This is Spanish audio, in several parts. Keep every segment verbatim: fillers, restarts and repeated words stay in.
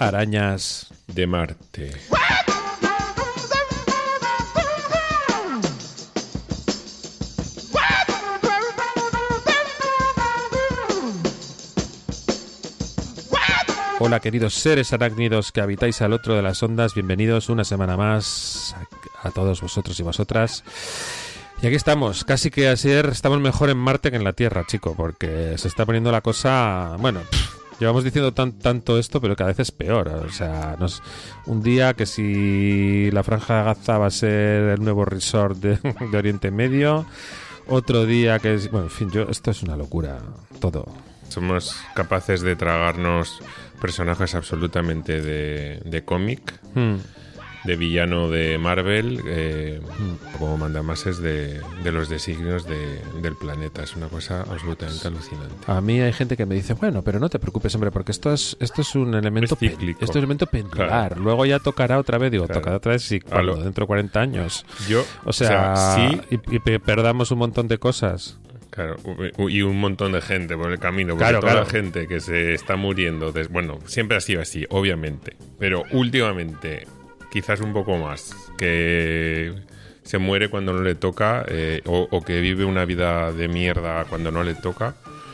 arañas de Marte. Hola queridos seres arácnidos que habitáis al otro de las ondas, bienvenidos una semana más a, a todos vosotros y vosotras. Y aquí estamos, casi que ayer estamos mejor en Marte que en la Tierra, chico, porque se está poniendo la cosa, bueno, pff, llevamos diciendo tan, tanto esto, pero cada vez es peor. O sea, nos, un día que si la Franja de Gaza va a ser el nuevo resort de, de Oriente Medio, otro día que es, bueno, en fin, yo esto es una locura, todo. Somos capaces de tragarnos personajes absolutamente de, de cómic, hmm. de villano de Marvel, eh, hmm. como mandamases de, de los designios de, del planeta. Es una cosa absolutamente alucinante. A mí hay gente que me dice, bueno, pero no te preocupes, hombre, porque esto es esto es un elemento es cíclico. Esto es un elemento pendular. Claro. Luego ya tocará otra vez, digo, claro. tocará otra vez sí, cuando, Aló. dentro de cuarenta años. Yo, o sea, o sea sí. y, y perdamos un montón de cosas. Claro, y un montón de gente por el camino, porque claro, toda claro. la gente que se está muriendo, de, bueno, siempre ha sido así, obviamente, pero últimamente quizás un poco más, que se muere cuando no le toca, eh, o, o que vive una vida de mierda cuando no le toca,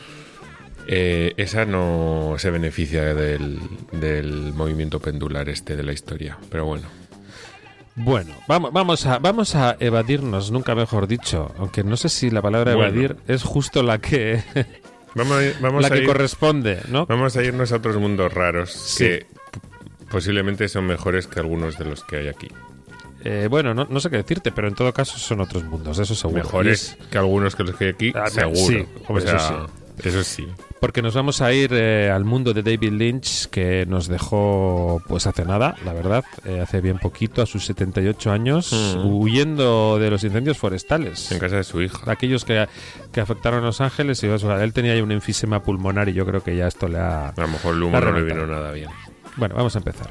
eh, esa no se beneficia del, del movimiento pendular este de la historia, pero bueno. Bueno, vamos, vamos a vamos a evadirnos, nunca mejor dicho, aunque no sé si la palabra bueno. evadir es justo la que vamos a, vamos la a que ir, corresponde, ¿no? Vamos a irnos a otros mundos raros sí. que p- posiblemente son mejores que algunos de los que hay aquí. Eh, bueno, no, no sé qué decirte, pero en todo caso son otros mundos, eso seguro. Mejores es... que algunos que los que hay aquí, ah, seguro. Sí, hombre, o sea, eso sí. Eso sí. Porque nos vamos a ir eh, al mundo de David Lynch, que nos dejó pues hace nada, la verdad, eh, hace bien poquito, a sus setenta y ocho años, mm. huyendo de los incendios forestales. En casa de su hija. Aquellos que, que afectaron a Los Ángeles, y o sea, él tenía ya un enfisema pulmonar y yo creo que ya esto le ha... A lo mejor el humo no le vino nada bien. Bueno, vamos a empezar.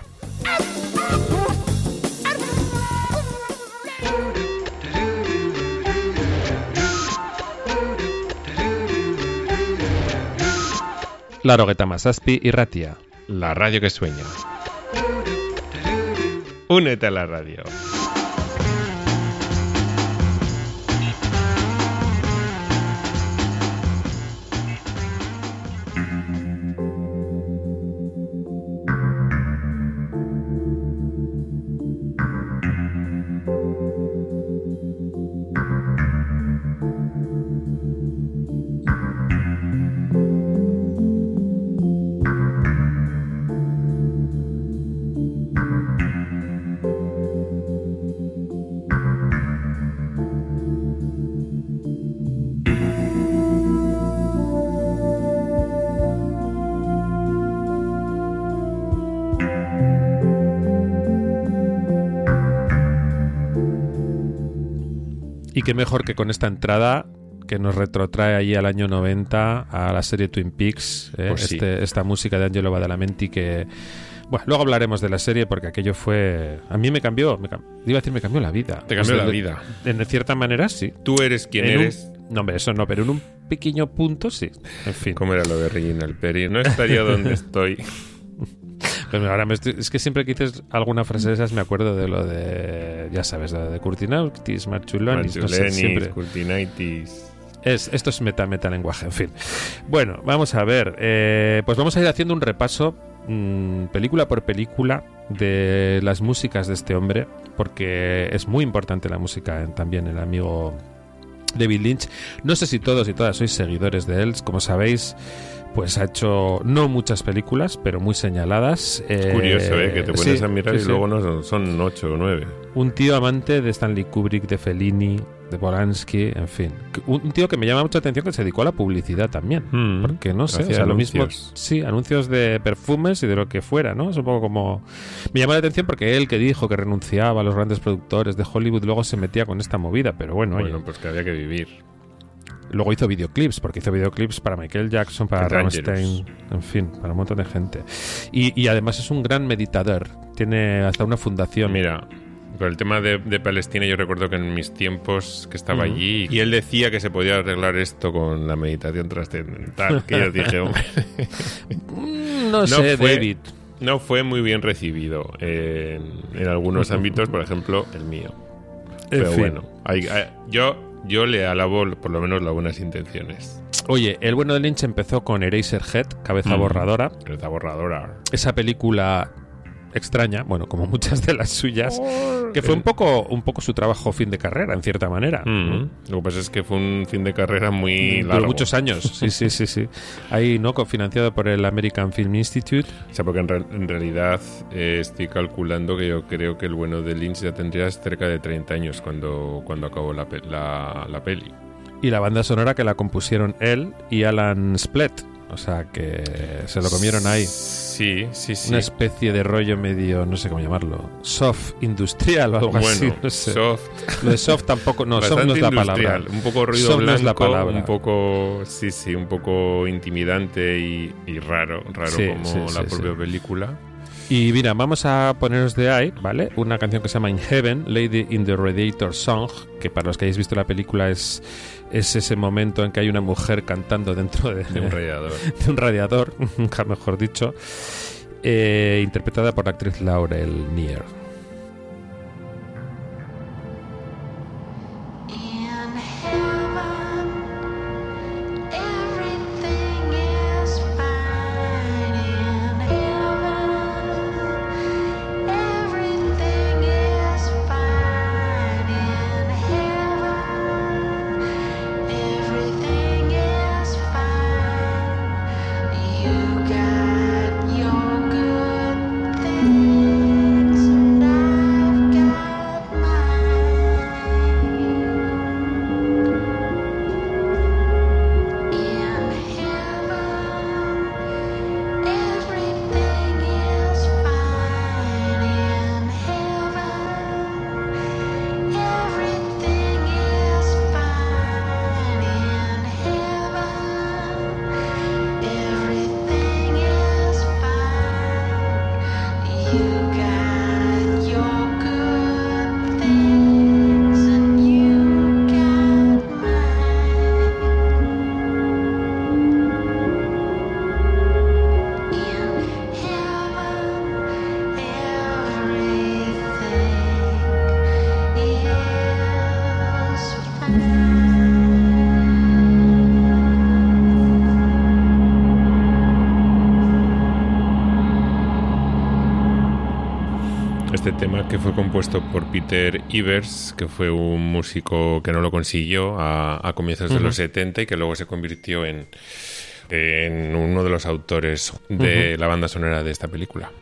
Laurogeita Masazpi y Ratia. La radio que sueña. Únete a la radio. Y qué mejor que con esta entrada que nos retrotrae allí al año noventa a la serie Twin Peaks, eh, pues sí. este, esta música de Angelo Badalamenti que... Bueno, luego hablaremos de la serie porque aquello fue... A mí me cambió, me cam... iba a decir me cambió la vida. Te cambió pues la de, vida. En cierta manera, sí. Tú eres quien en eres. Un... No, hombre, eso no, pero en un pequeño punto, sí. En fin. ¿Cómo era lo de Reginald Perry? No estaría donde estoy... Pues ahora me estoy, es que siempre que dices alguna frase de esas me acuerdo de lo de, ya sabes, de, de Curtinaitis, Marchulonis, no sé, siempre. Curtinaitis. Es, esto es meta, meta lenguaje, en fin. Bueno, vamos a ver, eh, pues vamos a ir haciendo un repaso mmm, película por película de las músicas de este hombre, porque es muy importante la música en, también el amigo David Lynch. No sé si todos y todas sois seguidores de él, como sabéis, pues ha hecho no muchas películas, pero muy señaladas. Es eh, curioso, ¿eh? Que te pones sí, a mirar sí, y luego no son, son ocho o nueve. Un tío amante de Stanley Kubrick, de Fellini, de Polanski, en fin. Un, un tío que me llama mucha atención que se dedicó a la publicidad también. Mm, porque no sé, o sea, lo mismo. Sí, anuncios de perfumes y de lo que fuera, ¿no? Es un poco como. Me llama la atención porque él que dijo que renunciaba a los grandes productores de Hollywood luego se metía con esta movida, pero bueno, Bueno, oye. pues que había que vivir. Luego hizo videoclips, porque hizo videoclips para Michael Jackson, para Rammstein, en fin, para un montón de gente. Y, y además es un gran meditador. Tiene hasta una fundación. Mira, con el tema de, de Palestina, yo recuerdo que en mis tiempos que estaba uh-huh. allí, y él decía que se podía arreglar esto con la meditación trascendental, que yo dije, hombre... no, no sé, fue, David... no fue muy bien recibido en, en algunos ámbitos, por ejemplo, el mío. Pero En fin. bueno, hay, hay- yo, yo le alabo por lo menos las buenas intenciones. Oye, el bueno de Lynch empezó con Eraserhead, Cabeza Mm. Borradora. Esta borradora. Esa película extraña, bueno, como muchas de las suyas, que fue un poco, un poco su trabajo fin de carrera, en cierta manera. Mm. Lo que pasa es que fue un fin de carrera muy Duró largo. muchos años, sí, sí, sí, sí. Ahí, ¿no? Cofinanciado por el American Film Institute. O sea, porque en, re- en realidad eh, estoy calculando que yo creo que el bueno de Lynch ya tendría cerca de treinta años cuando, cuando acabó la, pe- la, la peli. Y la banda sonora que la compusieron él y Alan Splett. O sea, que se lo comieron ahí. Sí, sí, sí. Una especie de rollo medio, no sé cómo llamarlo, soft industrial o algo Bueno, así. No sé. soft. Lo de soft tampoco, no, soft Bastante no es la industrial, palabra. un poco ruido Soft no blanco, es la palabra. un poco, sí, sí, un poco intimidante y, y raro, raro Sí, como sí, la sí, propia sí. película. Y mira, vamos a poneros de ahí, ¿vale? Una canción que se llama In Heaven, Lady in the Radiator Song, que para los que hayáis visto la película es, es ese momento en que hay una mujer cantando dentro de, De un radiador. de un radiador, nunca mejor dicho, eh, interpretada por la actriz Laurel Nier. In heaven, everything is fine. In heaven, everything is fine. In heaven, everything is fine. You got your good things, and I've got mine. In heaven, everything is fine. In heaven, everything is fine. In heaven, everything is fine. You got your good things, and you got mine. In heaven, everything is Este tema que fue compuesto por Peter Ivers, que fue un músico que no lo consiguió a, a comienzos de Ujú. los setenta y que luego se convirtió en, en uno de los autores de Ujú. la banda sonora de esta película.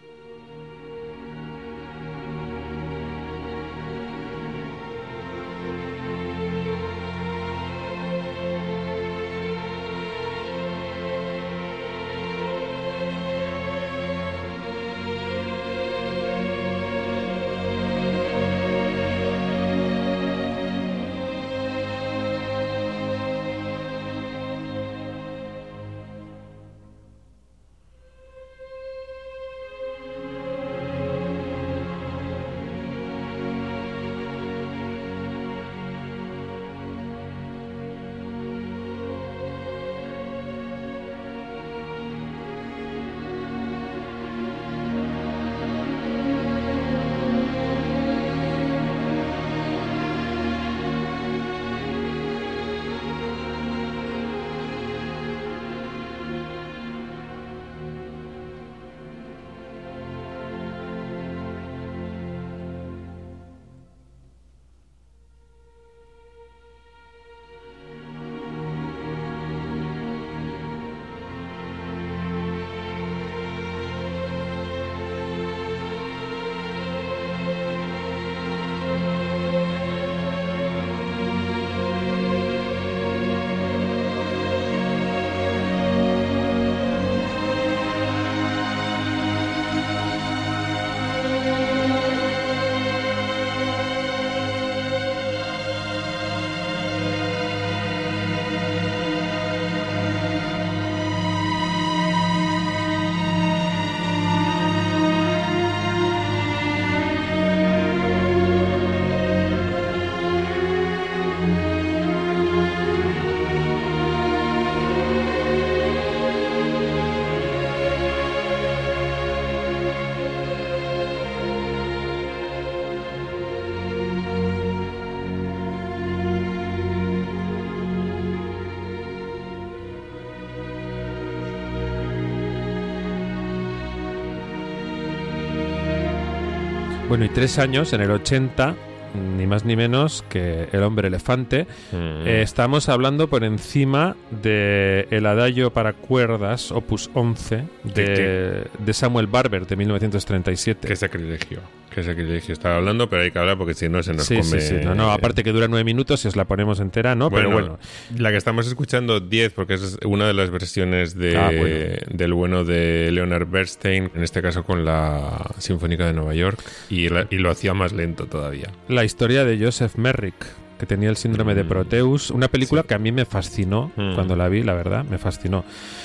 Bueno, y tres años, en el ochenta, ni más ni menos que El hombre elefante. Mm. Eh, estamos hablando por encima de El adagio para cuerdas, opus once, de, de Samuel Barber, de mil novecientos treinta y siete. Qué sacrilegio, qué sacrilegio estaba hablando, pero hay que hablar porque si no se nos Sí, come... sí, sí. No, no, aparte que dura nueve minutos, si os la ponemos entera, ¿no? Bueno, Pero bueno. la que estamos escuchando, diez, porque es una de las versiones de, Ah, bueno. del bueno de Leonard Bernstein, en este caso con la Sinfónica de Nueva York, y, la- y lo hacía más lento todavía. La historia de Joseph Merrick, que tenía el síndrome de Mm. Proteus, una película Sí. que a mí me fascinó Mm. cuando la vi, la verdad, me fascinó.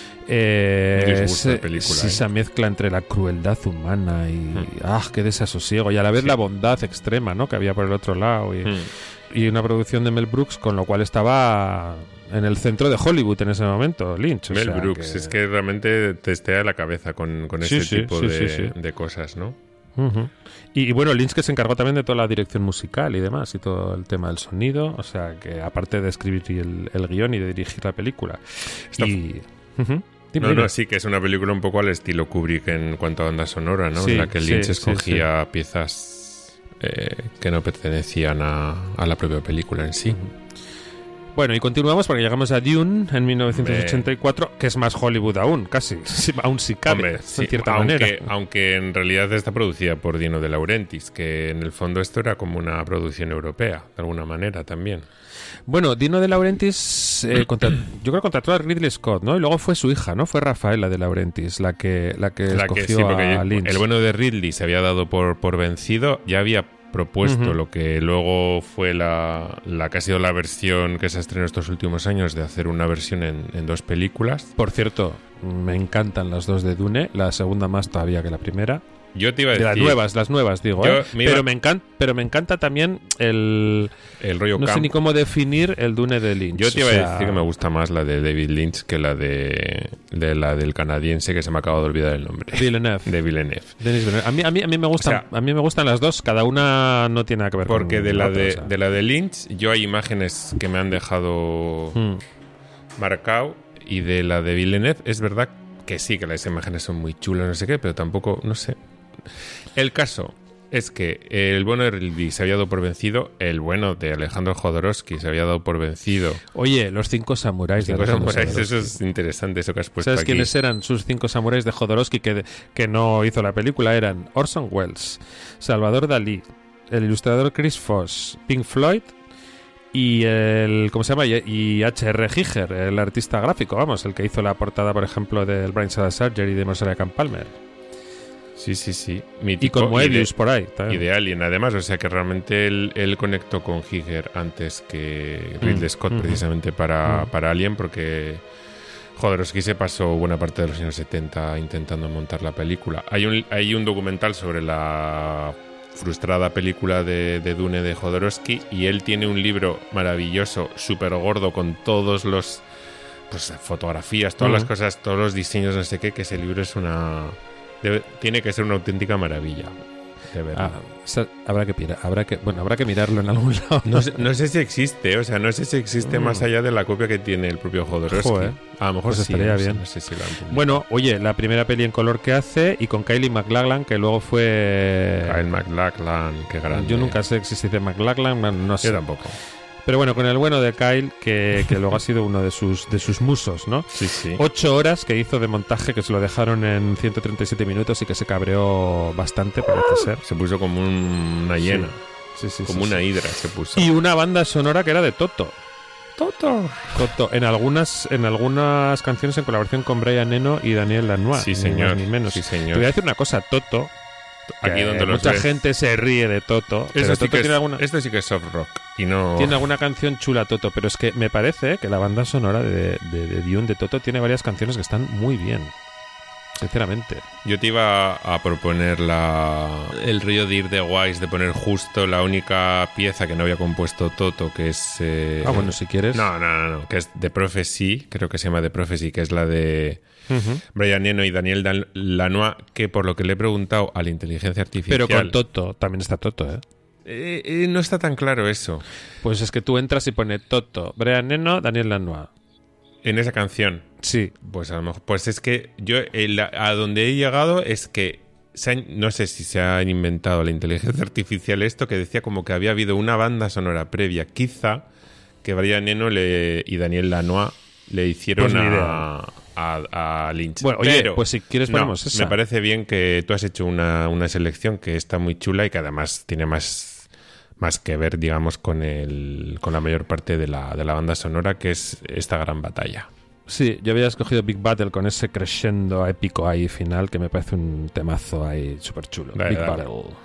Eh, Un disgusto de ese- película, sí, ¿eh? esa mezcla entre la crueldad humana y Mm. ah, qué desasosiego, y a la vez Sí. la bondad extrema, ¿no?, que había por el otro lado, y, Mm. y una producción de Mel Brooks, con lo cual estaba en el centro de Hollywood en ese momento, Lynch. o Mel sea Brooks, que- es que realmente testea la cabeza con, con Sí, este sí, tipo sí, de, sí, sí. de cosas, ¿no? Ujú. Y, y bueno, Lynch, que se encargó también de toda la dirección musical y demás, y todo el tema del sonido, o sea que aparte de escribir el, el guión y de dirigir la película. Está- Y... Ujú. Dime, No, dime. no, sí que es una película un poco al estilo Kubrick en cuanto a banda sonora, ¿no? Sí, en la que sí, Lynch sí, escogía piezas eh, que no pertenecían a, a la propia película en sí. Ujú. Bueno, y continuamos porque llegamos a Dune en mil novecientos ochenta y cuatro, que es más Hollywood aún, casi, sí, aún si cabe, Hombre, sí, en cierta aunque, manera. aunque en realidad está producida por Dino De Laurentiis, que en el fondo esto era como una producción europea, de alguna manera también. Bueno, Dino De Laurentiis, eh, contra- yo creo que contrató a Ridley Scott, ¿no? Y luego fue su hija, ¿no? Fue Rafaela De Laurentiis la que, la que La escogió que sí, porque a Lynch. el bueno de Ridley se había dado por, por vencido, ya había propuesto Ujú. lo que luego fue la, la que ha sido la versión que se estrenó estos últimos años de hacer una versión en, en dos películas. Por cierto, me encantan las dos de Dune, la segunda más todavía que la primera. Yo te iba a De decir... las nuevas, las nuevas, digo, Yo ¿eh? me iba- Pero me encanta, pero me encanta también el... El rollo No sé camp. ni cómo definir el Dune de Lynch. Yo te iba o sea, a decir que me gusta más la de David Lynch que la de, de la del canadiense, que se me acaba de olvidar el nombre. Villeneuve. De Villeneuve. Denis Villeneuve. A mí, a mí, a mí me gustan, O sea, a mí me gustan las dos. Cada una no tiene nada que ver Porque con de la otra, de, o sea. de la de Lynch yo hay imágenes que me han dejado Mm. marcado, y de la de Villeneuve es verdad que sí, que las imágenes son muy chulas, no sé qué, pero tampoco, no sé. El caso es que el bueno de Ridley se había dado por vencido, el bueno de Alejandro Jodorowsky se había dado por vencido. Oye, los cinco samuráis de Cinco Alejandro samuráis, Jodorowsky. eso es interesante, eso que has puesto ¿Sabes aquí. quiénes eran sus cinco samuráis de Jodorowsky que, que no hizo la película? Eran Orson Welles, Salvador Dalí, el ilustrador Chris Foss, Pink Floyd y el... ¿cómo se llama? Y, y H R. Giger, el artista gráfico, vamos, el que hizo la portada, por ejemplo, del Brain Cell Surgery de Monserrat Camp Palmer. Sí, sí, sí. Y Mítico, con Moebius de- por ahí. Y también. de Alien, además, o sea que realmente él, él conectó con Giger antes que Ridley Mm, Scott, mm, precisamente para, mm. para Alien, porque Jodorowsky se pasó buena parte de los años setenta intentando montar la película. Hay un, hay un documental sobre la frustrada película de, de Dune de Jodorowsky, y él tiene un libro maravilloso, súper gordo, con todos los pues fotografías, todas Mm. las cosas, todos los diseños, no sé qué, que ese libro es una... debe- tiene que ser una auténtica maravilla de verlo. Ah, o sea, habrá que pira- habrá que bueno habrá que mirarlo en algún lado. No sé, no sé si existe, o sea, no sé si existe Mm. más allá de la copia que tiene el propio Jodorowsky. Joder, A lo mejor pues sí, estaría no sé, bien. no sé si lo han publicado. Bueno, oye, la primera peli en color que hace, y con Kylie MacLachlan, que luego fue... Kyle MacLachlan, qué grande. Yo nunca sé si se dice MacLachlan, bueno, no sé. Yo tampoco. Pero bueno, con el bueno de Kyle, que, que luego ha sido uno de sus, de sus musos, ¿no? Sí, sí. Ocho horas que hizo de montaje, que se lo dejaron en ciento treinta y siete minutos y que se cabreó bastante, parece ser. Se puso como un- una hiena, Sí, sí, como sí, una sí. hidra se puso. Y una banda sonora que era de Toto. Toto. Toto, en algunas, en algunas canciones en colaboración con Brian Eno y Daniel Lanois. Sí, ni señor. más ni menos. Sí, Te señor. voy a decir una cosa, Toto. Aquí que donde los mucha ves. gente se ríe de Toto. pero Esto sí, Toto que es, tiene alguna, esto sí que es soft rock. Y no... tiene alguna canción chula, Toto, pero es que me parece que la banda sonora de, de, de Dune de Toto tiene varias canciones que están muy bien. Sinceramente. Yo te iba a proponer la, el río de ir de Wise, de poner justo la única pieza que no había compuesto Toto, que es... eh, Ah, bueno, si quieres. No, no, no, no, que es The Prophecy, creo que se llama The Prophecy, que es la de Ujú. Brian Eno y Daniel Dan- Lanois, que por lo que le he preguntado a la inteligencia artificial... Pero con Toto, también está Toto, ¿eh? Eh, eh, no está tan claro eso. Pues es que tú entras y pone Toto, Brian Eno, Daniel Lanois. En esa canción, Sí. pues a lo mejor... Pues es que yo, el- a donde he llegado es que se han- no sé si se han inventado la inteligencia artificial esto, que decía como que había habido una banda sonora previa, quizá, que Brian Eno le, y Daniel Lanois le hicieron Pues ni a, idea. a, a Lynch. Bueno, oye, Pero, pues si quieres no, ponemos esa. me parece bien que tú has hecho una, una selección que está muy chula y que además tiene más, más que ver, digamos, con, el, con la mayor parte de la, de la banda sonora, que es esta gran batalla. Sí, yo había escogido Big Battle con ese crescendo épico ahí final que me parece un temazo ahí súper chulo. Dale, Big dale. Battle.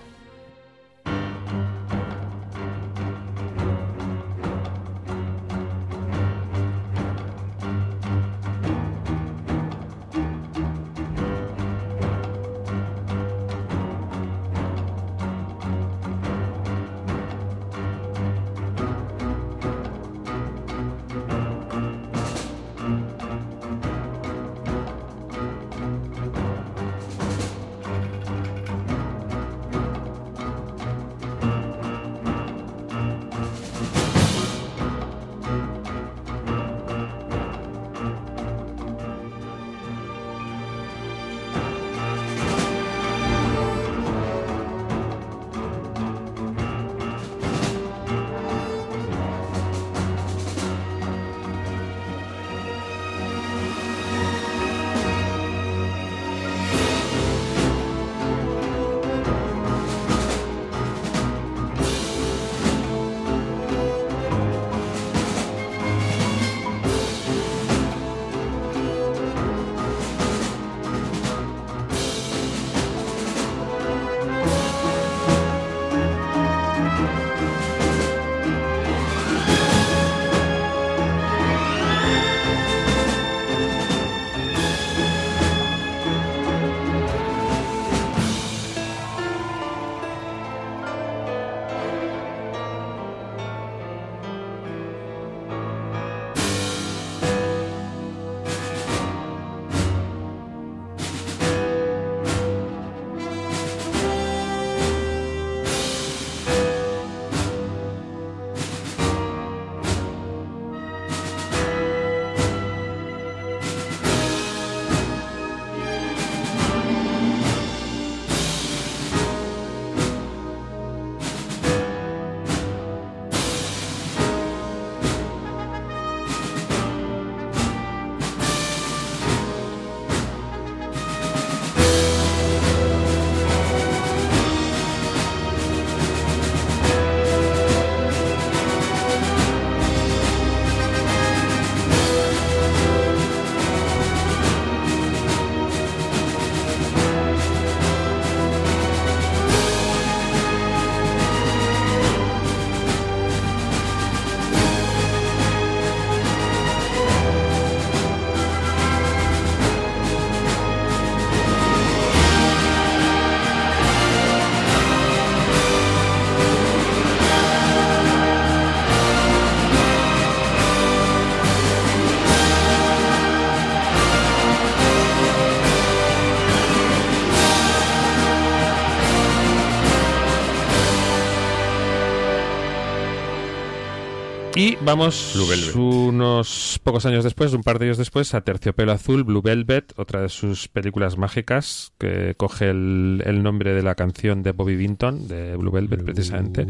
Y vamos Blue Velvet. unos pocos años después, un par de años después, a Terciopelo Azul, Blue Velvet, otra de sus películas mágicas, que coge el, el nombre de la canción de Bobby Vinton, de Blue Velvet, precisamente.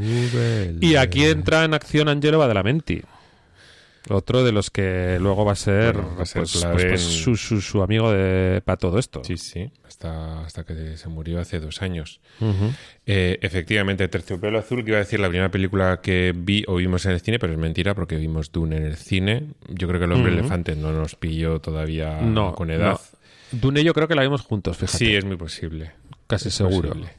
Y aquí entra en acción Angelo Badalamenti, otro de los que luego va a ser, Bueno, va a ser pues, clave pues, pues, en- su, su, su amigo de, para todo esto. Sí, sí, hasta, hasta que se murió hace dos años. Ujú. Eh, efectivamente, Terciopelo Azul, que iba a decir la primera película que vi o vimos en el cine, pero es mentira porque vimos Dune en el cine. Yo creo que El Hombre Ujú. Elefante no nos pilló todavía No, con edad. no. Dune yo creo que la vimos juntos, fíjate. Sí, es muy posible. casi es seguro. posible.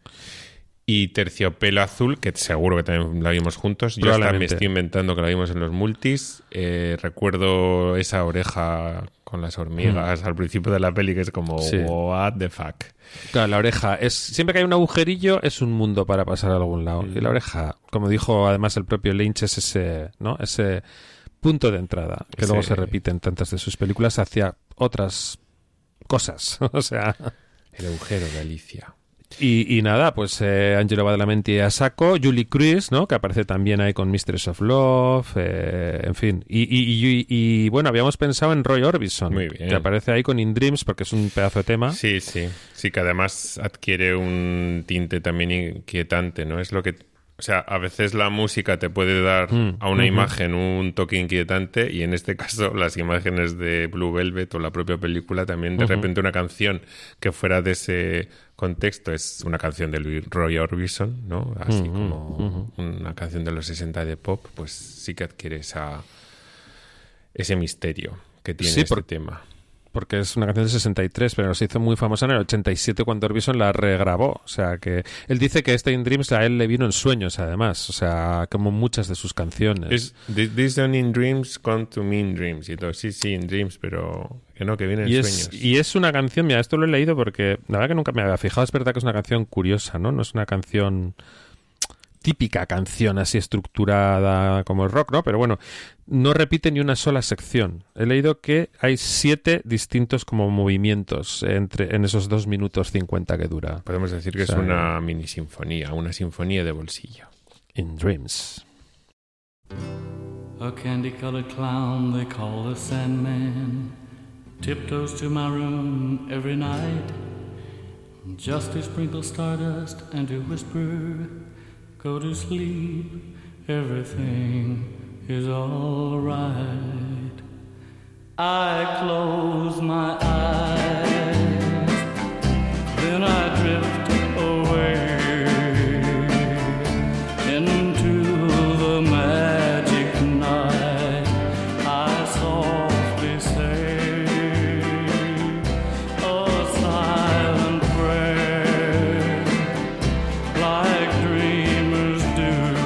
Y Terciopelo Azul, que seguro que también la vimos juntos. Yo hasta me Probablemente. estoy inventando que la vimos en los multis. Eh, recuerdo esa oreja con las hormigas al principio de la peli, que es como, Mm. Sí. what the fuck. Claro, la oreja es siempre que hay un agujerillo es un mundo para pasar a algún lado. Y la oreja, como dijo además el propio Lynch, es ese, ¿no? Ese punto de entrada que Ese- luego se repite en tantas de sus películas hacia otras cosas. O sea, El agujero de Alicia. Y, y nada, pues eh, Angelo Badalamenti a saco, Julie Cruz, ¿no? Que aparece también ahí con Mistress of Love, eh, en fin. Y, y, y, y, bueno, habíamos pensado en Roy Orbison, Muy bien. que aparece ahí con In Dreams porque es un pedazo de tema. Sí, sí. Sí, que además adquiere un tinte también inquietante, ¿no? Es lo que... O sea, a veces la música te puede dar Mm, a una ujú. imagen un toque inquietante y en este caso las imágenes de Blue Velvet o la propia película también de Ujú. repente una canción que fuera de ese contexto es una canción de Louis- Roy Orbison, ¿no? Así Ujú, como ujú. una canción de los sesenta de pop, pues sí que adquiere esa ese misterio que tiene Sí, este por- tema. Porque es una canción de sesenta y tres, pero se hizo muy famosa en el ochenta y siete cuando Orbison la regrabó. O sea, que él dice que este In Dreams a él le vino en sueños, además. O sea, como muchas de sus canciones. Es, "Th- These don't in dreams come to me in dreams". Y todo, sí, sí, in dreams, pero que no, que vienen Y en es, sueños. y es una canción, mira, esto lo he leído porque la verdad que nunca me había fijado. Es verdad que es una canción curiosa, ¿no? No es una canción típica canción así estructurada como el rock, ¿no? Pero bueno, no repite ni una sola sección. He leído que hay siete distintos como movimientos entre en esos dos minutos cincuenta que dura Podemos decir que O sea, es una mini sinfonía, una sinfonía de bolsillo. In Dreams. A candy-colored clown they call the Sandman tiptoes to my room every night just to sprinkle stardust and to whisper, "Go to sleep, everything is all right." I close my eyes, then I drift away into the magic night. I softly say a silent prayer like dreamers do.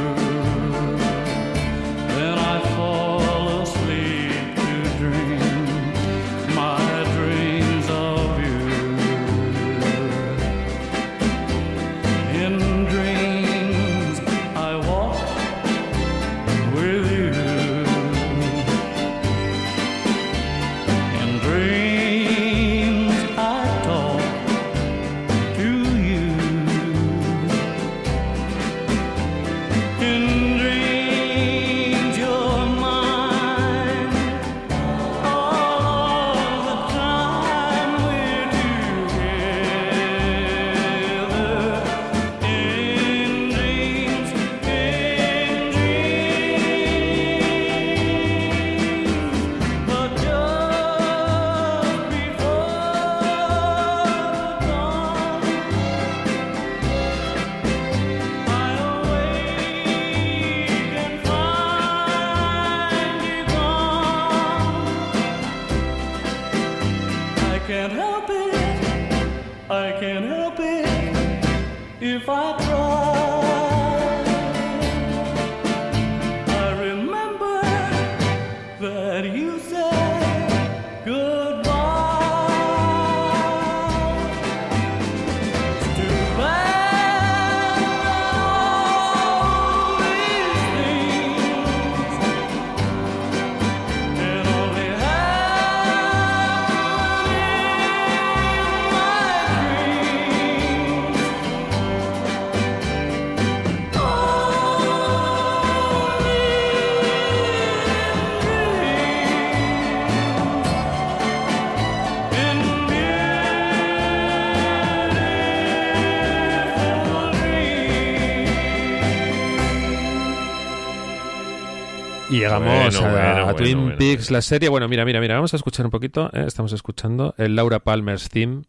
Then I fall asleep to dream my dreams of you. In dreams I walk with you. In dreams I talk to you. In dreams you're mine all the time we're together. In dreams, in dreams, but just before dawn, I awake and find you gone. I can't help it, I can't help it if I try. I remember that you said goodbye. It's too bad all these things can only happen in my dreams. Y llegamos Bueno, a, bueno, a bueno, Twin bueno, Peaks, bueno. la serie. Bueno, mira, mira, mira, vamos a escuchar un poquito. ¿eh? Estamos escuchando el Laura Palmer's Theme.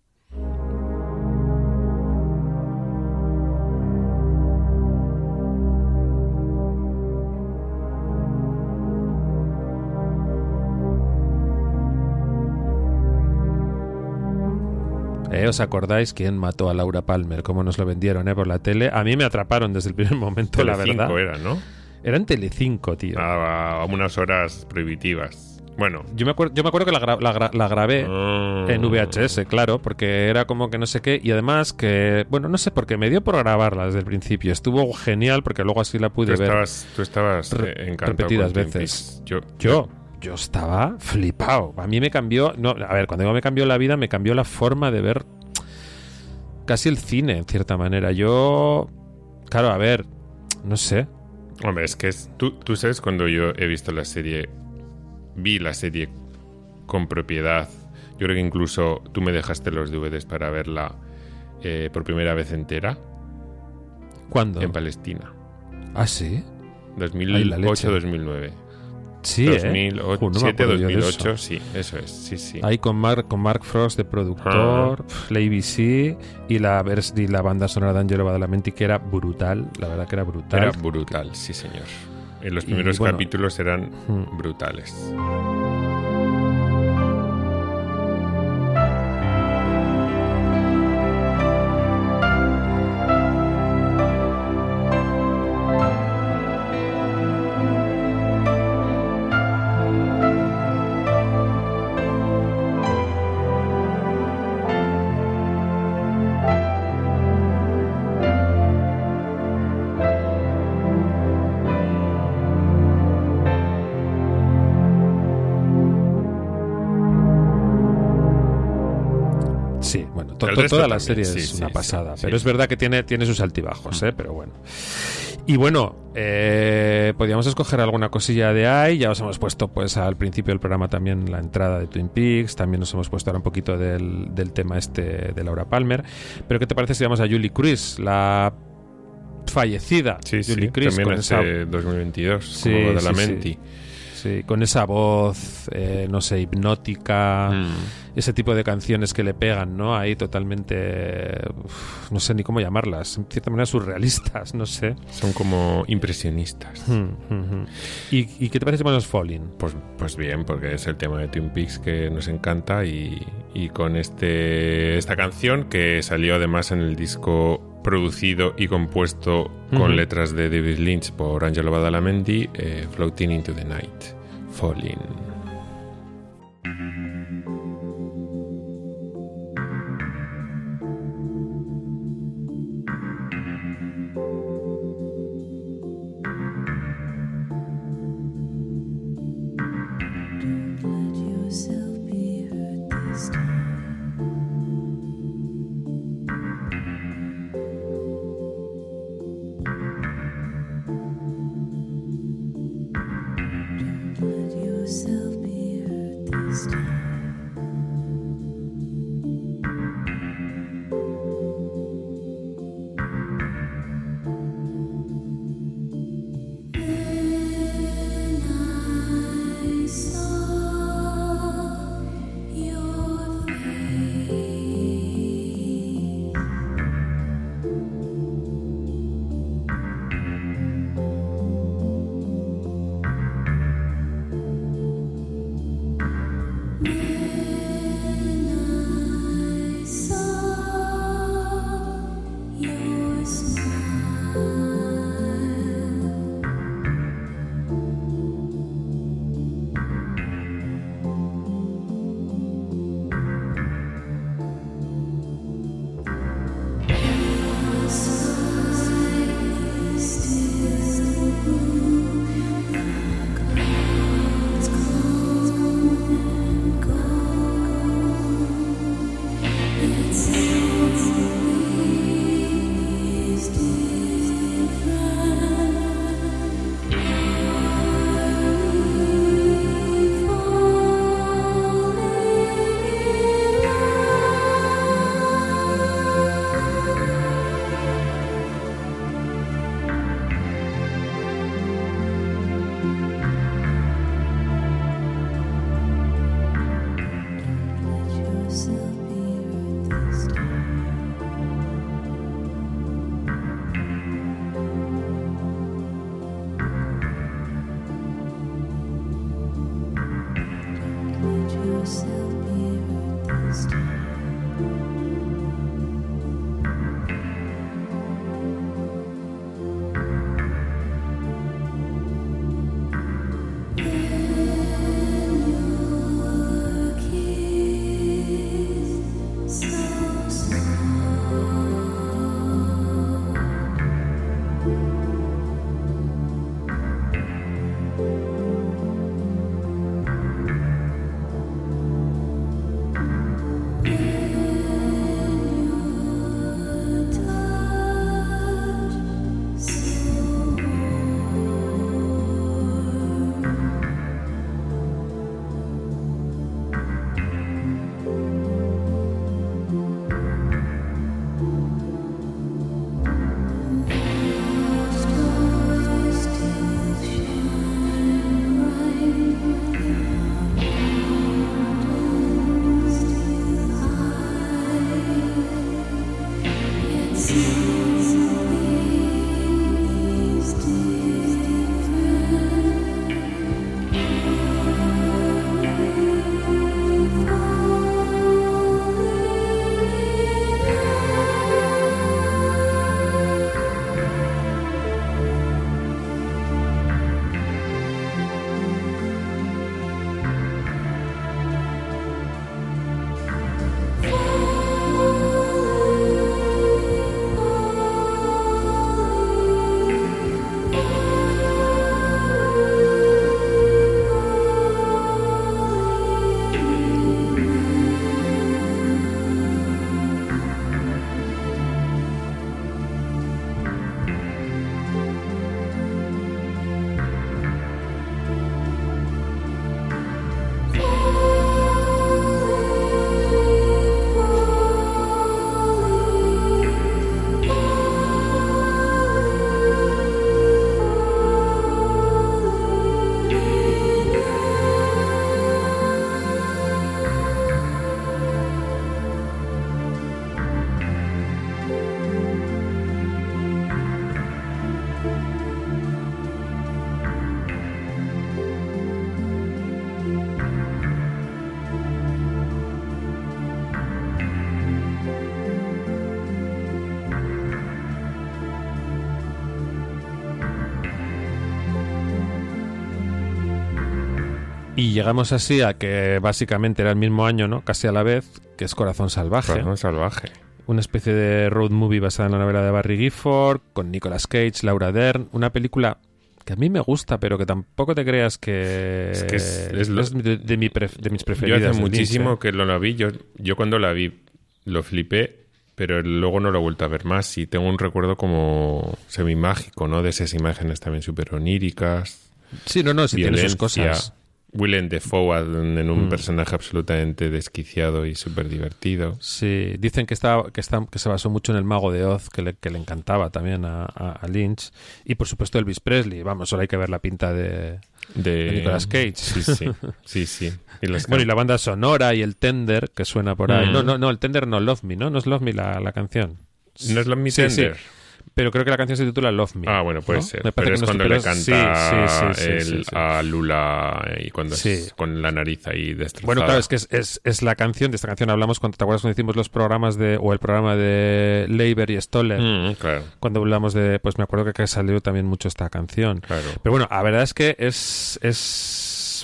Eh, ¿Os acordáis quién mató a Laura Palmer? ¿Cómo nos lo vendieron eh, por la tele? A mí me atraparon desde el primer momento, la verdad. Telecinco era, ¿no? Era en Telecinco, tío. A, a unas horas prohibitivas. Bueno. Yo, me acuerdo, yo me acuerdo que la, gra- la, gra- la grabé Ah. en V H S, claro, porque era como que no sé qué. Y además que, bueno, no sé por qué, me dio por grabarla desde el principio. Estuvo genial porque luego así la Tú pude ver estabas, tú estabas Re- eh, encantado repetidas con Twin veces. Peaks. Yo, Yo, yo estaba flipado. A mí me cambió, no, a ver, cuando digo me cambió la vida, me cambió la forma de ver casi el cine, en cierta manera. Yo, claro, a ver, no sé. Hombre, es que es, tú, tú sabes cuando yo he visto la serie, vi la serie con propiedad. Yo creo que incluso tú me dejaste los D V Ds para verla eh, por primera vez entera. ¿Cuándo? En Palestina. ¿Ah, sí? dos Ay, mil la leche. ocho dos mil nueve. Sí, dos ¿eh? mil Ju, no me siete acuerdo yo de dos mil ocho, eso. sí, eso es, sí, sí. Ahí con Mark, con Mark Frost de productor, pf, la A B C y la, vers- y la banda sonora de Angelo Badalamenti, que era brutal, la verdad que era brutal. Era brutal, sí señor. En los Y, primeros bueno, capítulos eran hmm. brutales. Sí, bueno, to- El to- resto toda la también, serie sí, es sí, una sí, pasada, sí, pero sí. es verdad que tiene, tiene sus altibajos, ¿eh? Pero bueno. Y bueno, eh, podríamos escoger alguna cosilla de ahí. Ya os hemos puesto, pues, al principio del programa también la entrada de Twin Peaks. También nos hemos puesto ahora un poquito del, del tema este de Laura Palmer. Pero ¿qué te parece si vamos a Julie Cruise, la fallecida Sí, Julie sí, Cruise, también con hace esa, dos mil veintidós, Sí, como sí, Badalamenti. sí, con esa voz, eh, no sé, hipnótica, Mm. ese tipo de canciones que le pegan, ¿no? Ahí totalmente, uf, no sé ni cómo llamarlas, en cierta manera surrealistas, no sé. Son como impresionistas. Hmm, hmm, hmm. ¿Y, ¿Y qué te parece Manos Falling? Pues, pues bien, porque es el tema de Twin Peaks que nos encanta y, y con este esta canción que salió además en el disco producido y compuesto con Ujú. letras de David Lynch por Angelo Badalamenti, eh, Floating into the Night, Falling. Let yourself be hurt this time. Don't let yourself be hurt this time. When I saw your face, when I saw your smile. Let yourself be hurt this time. Let yourself be hurt this time. Your kiss so soft. When Y llegamos así a que básicamente era el mismo año, ¿no? Casi a la vez, que es Corazón Salvaje. Corazón salvaje. Una especie de road movie basada en la novela de Barry Gifford, con Nicolas Cage, Laura Dern. Una película que a mí me gusta, pero que tampoco te creas que Es que es- es lo- de, de mi pref- de mis Yo preferidas. hace de Lynch, muchísimo ¿eh? que no la vi. Yo, yo cuando la vi lo flipé, pero luego no lo he vuelto a ver más. Y tengo un recuerdo como semi-mágico, ¿no? De esas imágenes también súper oníricas. Sí, no, no, sí tiene sus Violencia. cosas. Willem Dafoe en un Mm. personaje absolutamente desquiciado y súper divertido. Sí, dicen que está, que está que se basó mucho en el Mago de Oz, que le, que le encantaba también a, a- a Lynch. Y por supuesto Elvis Presley. Vamos, solo hay que ver la pinta de, De, de Nicolas Cage. Sí, sí. sí, sí. Y las Bueno, y can- la banda sonora y el Tender que suena por ahí. Mm. No, no, no, el Tender no, Love Me, ¿no? No es Love Me la, la canción. ¿No es Love Me Sí, Tender? sí. Pero creo que la canción se titula Love Me. Ah, bueno, puede ¿no? ser. Me Pero parece es que no cuando estoy- le pero- canta sí, sí, sí, sí, el- sí, sí. a Lula y cuando Sí. es con la nariz ahí destrozada. Bueno, claro, es que es, es, es la canción, de esta canción hablamos cuando te acuerdas cuando hicimos los programas de, o el programa de Leiber y Stoller, Mm, claro, cuando hablamos de, pues me acuerdo que, que salió también mucho esta canción. claro. Pero bueno, la verdad es que es, es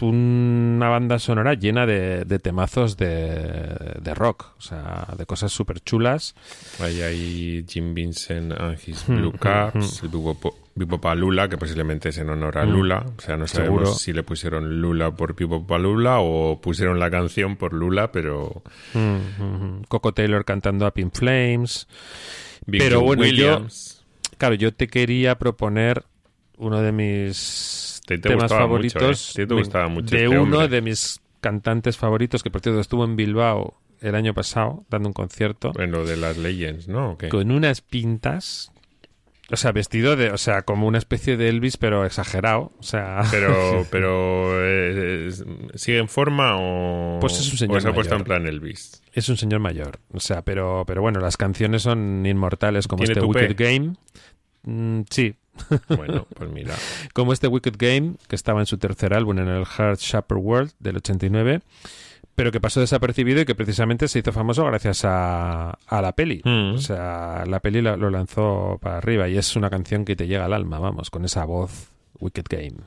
una banda sonora llena de, de temazos de, de rock, o sea, de cosas súper chulas. Hay ahí Jim Vincent and his Mm, Blue mm, Caps, el Bipopo- Bipopalula, que posiblemente es en honor a Mm. Lula. O sea, no sabemos Seguro. si le pusieron Lula por Bipopalula o pusieron la canción por Lula, pero... Mm, mm, mm. Coco Taylor cantando Up in Flames. Big Pero John bueno, yo- Williams. Claro, yo te quería proponer uno de mis Te- te temas gustaba favoritos. mucho, ¿eh? Te- te de- gustaba mucho de este uno hombre. de mis cantantes favoritos, que por cierto estuvo en Bilbao el año pasado dando un concierto Bueno, de las Legends, ¿no? ¿O qué? con unas pintas, o sea, vestido de, o sea, como una especie de Elvis pero exagerado, o sea, Pero, pero eh, es- ¿sigue en forma o, Pues es un señor o se ha puesto mayor. en plan Elvis? es un señor mayor, o sea, pero pero bueno, las canciones son inmortales como ¿Tiene este tupé? Wicked Game. Mm, sí, Bueno, pues mira. como este Wicked Game, que estaba en su tercer álbum, en el Heart Shaper World del ochenta y nueve, pero que pasó desapercibido y que precisamente se hizo famoso gracias a, a la peli. Mm. O sea, la peli la- lo lanzó para arriba y es una canción que te llega al alma, vamos, con esa voz Wicked Game.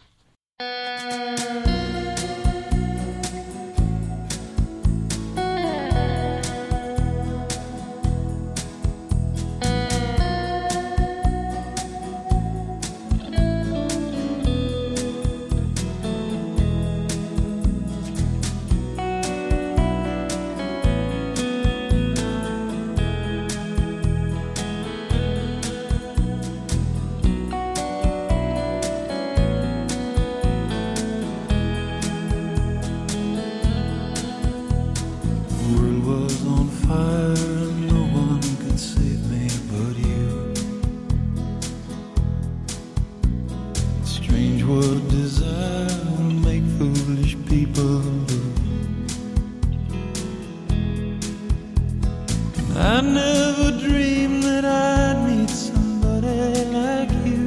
The world was on fire and no one could save me but you. Strange what desire will make foolish people do. I never dreamed that I'd meet somebody like you.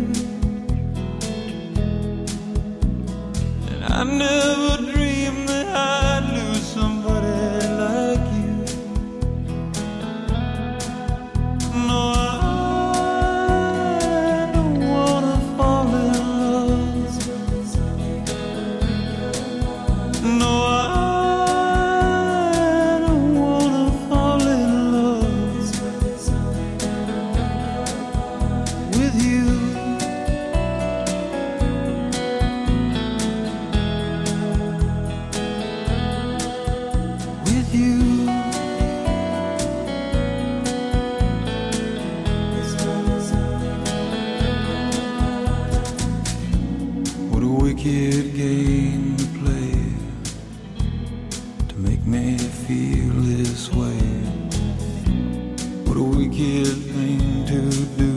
And I never dreamed that I'd lose somebody like you. No, I don't wanna fall in love. No, I don't wanna fall in love with you. With you. What a wicked game to play to make me feel this way. What a wicked thing to do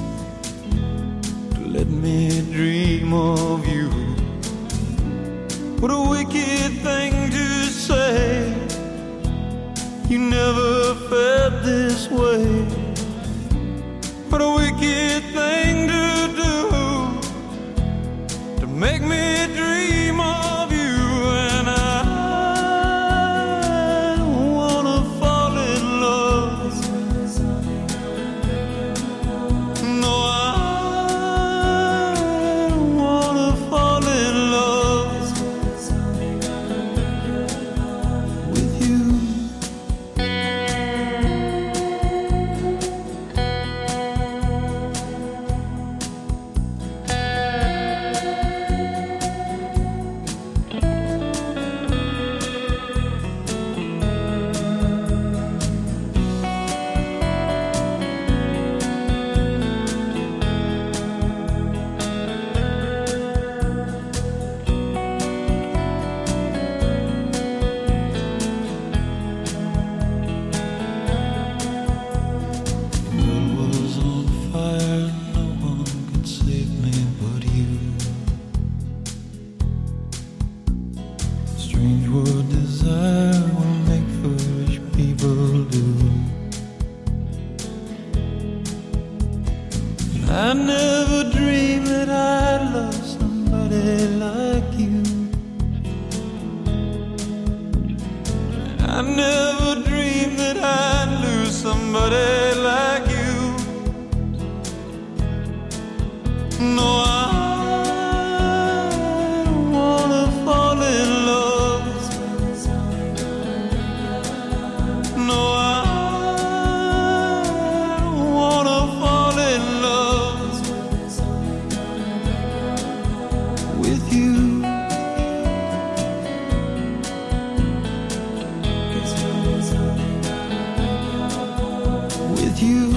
to let me dream of you. What a wicked thing to say. You never felt this way. What a wicked thing to do to make me dream of you. And I don't wanna fall in love. No, I don't wanna fall in love strange what desire will make foolish people do. I never dreamed that I'd love somebody like you. I never dreamed that I'd lose somebody like you. No, I don't wanna fall in love. No, I don't wanna fall in love with you. With you.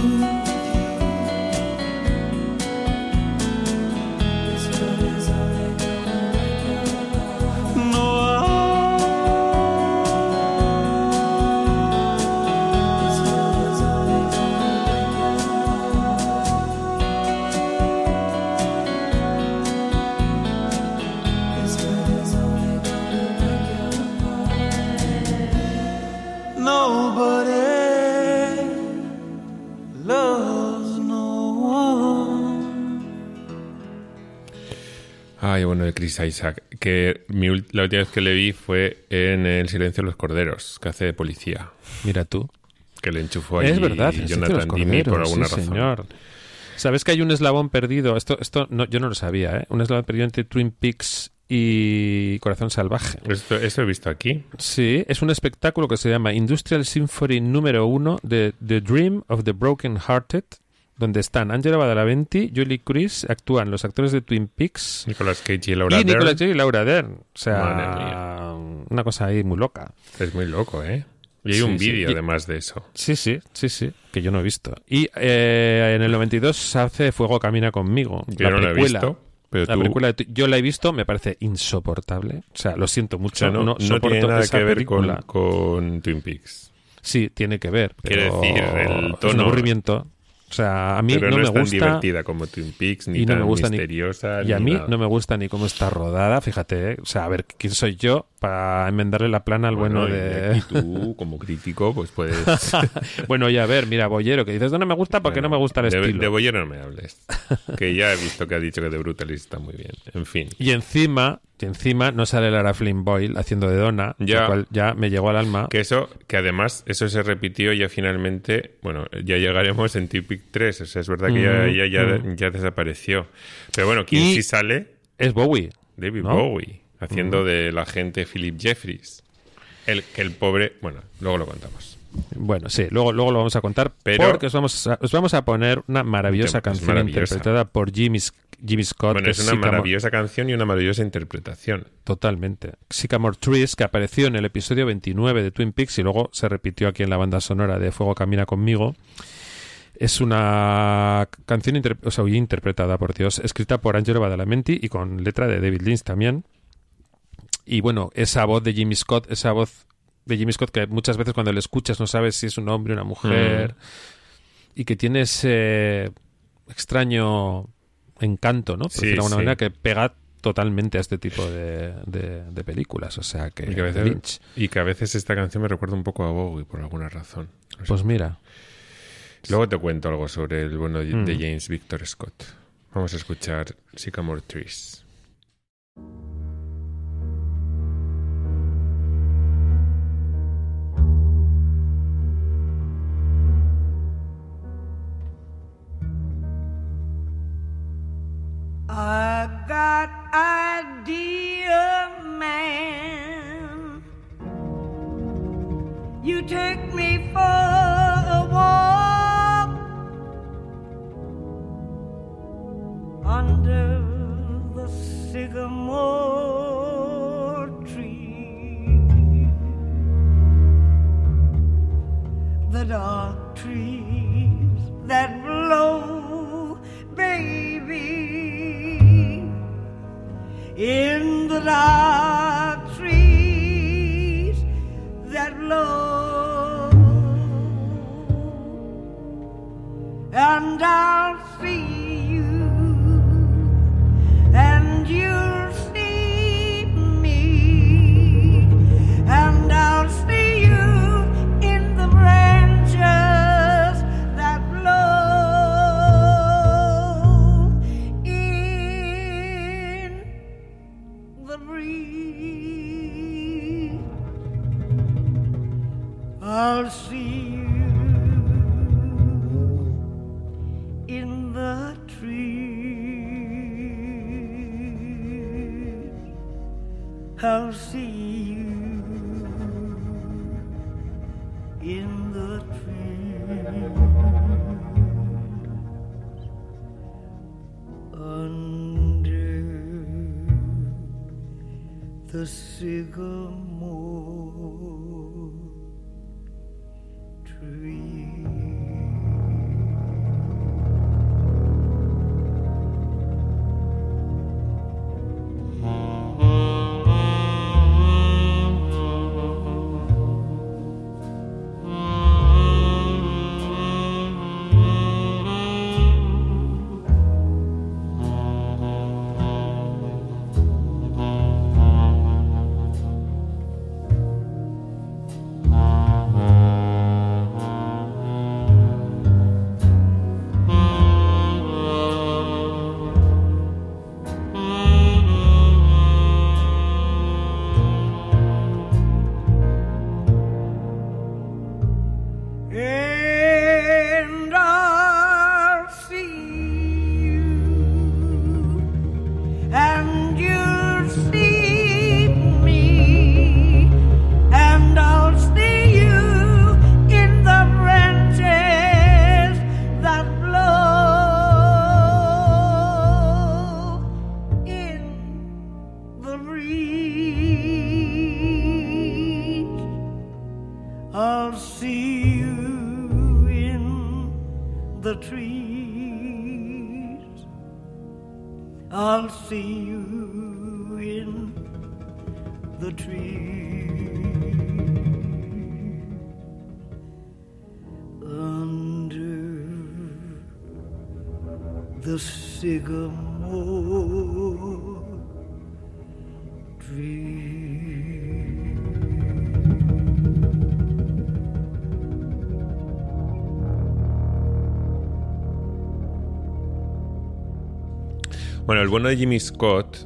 No, nobody loves no one. Ay, bueno, de Chris Isaac. Que mi ul- la última vez que le vi fue en El silencio de los corderos, que hace de policía. Mira tú. Que le enchufó ahí Es verdad, el sitio de los Jonathan Demme por corderos, alguna sí, razón. señor. ¿Sabes que hay un eslabón perdido? Esto, esto no, yo no lo sabía, ¿eh? Un eslabón perdido entre Twin Peaks y Corazón Salvaje. Esto, esto he visto aquí. Sí, es un espectáculo que se llama Industrial Symphony número uno de The Dream of the Broken Hearted, donde están Angela Badalamenti, Julie Cruz, actúan los actores de Twin Peaks Nicolas Cage y Laura y Dern. Nicolas Cage y Laura Dern. O sea, Madre mía. una cosa ahí muy loca. Es muy loco, ¿eh? Y hay Sí, un sí. vídeo Y- además de eso. Sí, sí, sí, sí, que yo no he visto. Y eh, en el noventa y dos se hace Fuego Camina Conmigo. Yo no lo he visto, pero La tú... película de- yo la he visto, me parece insoportable. O sea, lo siento O mucho. sea, no, no, no soporto tiene nada esa que ver con, película. con Twin Peaks. Sí, tiene que ver. Quiere Pero decir, el es un tono- aburrimiento. O sea, a mí Pero no, no, me es tan gusta. divertida como Twin Peaks, ni y no tan me gusta ni- misteriosa. Y a ni mí nada. no me gusta ni cómo está rodada, fíjate, ¿eh? O sea, a ver, ¿quién soy yo para enmendarle la plana al bueno, y de... Y tú, como crítico, pues puedes... Bueno, ya a ver, mira, Bollero, que dices, no, no me gusta porque Bueno, no me gusta el de, estilo. De Boyer no me hables. Que ya he visto que ha dicho que The Brutalist está muy bien. En fin. Y encima, y encima no sale Lara Flynn Boyle haciendo de Donna, Ya. lo cual ya me llegó al alma. Que eso, que además eso se repitió ya finalmente, bueno, ya llegaremos en Twin Peaks tres, o sea, es verdad que ya, Mm, ya, ya, mm. ya desapareció. Pero bueno, quien Y- sí sale, Es Bowie. David ¿no? Bowie, haciendo del agente Philip Jeffries. El que el pobre, bueno, luego lo contamos. Bueno, sí, luego, luego lo vamos a contar, Pero- porque os vamos a, os vamos a poner una maravillosa Es canción maravillosa. interpretada por Jimmy, Jimmy Scott. Bueno, que es una Sycamore- maravillosa canción y una maravillosa interpretación. Totalmente. Sycamore Trees, que apareció en el episodio veintinueve de Twin Peaks y luego se repitió aquí en la banda sonora de Fuego Camina Conmigo. Es una canción inter- o sea, interpretada, por Dios, escrita por Angelo Badalamenti y con letra de David Lynch también. Y bueno, esa voz de Jimmy Scott, esa voz de Jimmy Scott que muchas veces cuando le escuchas no sabes si es un hombre o una mujer, y que tiene ese extraño encanto, ¿no? Por Sí, decirlo de alguna sí. manera, que pega totalmente a este tipo de, de- de películas. O sea, que, Y que, a veces, Lynch. y que a veces esta canción me recuerda un poco a Bowie por alguna razón. No sé. Pues mira, Luego te cuento algo sobre el bueno de Mm. de James Victor Scott. Vamos a escuchar Sycamore Trees. I got idea, man. You take me for a walk under the sycamore I'll see you in the trees. I'll see you in the trees. Under the sycamore tree. And I'll see you, and you'll see me, and I'll see you in the branches that blow in the breeze. I'll see you in the trees. I'll see you in the trees. Under the sycamore tree. Bueno, el bueno de Jimmy Scott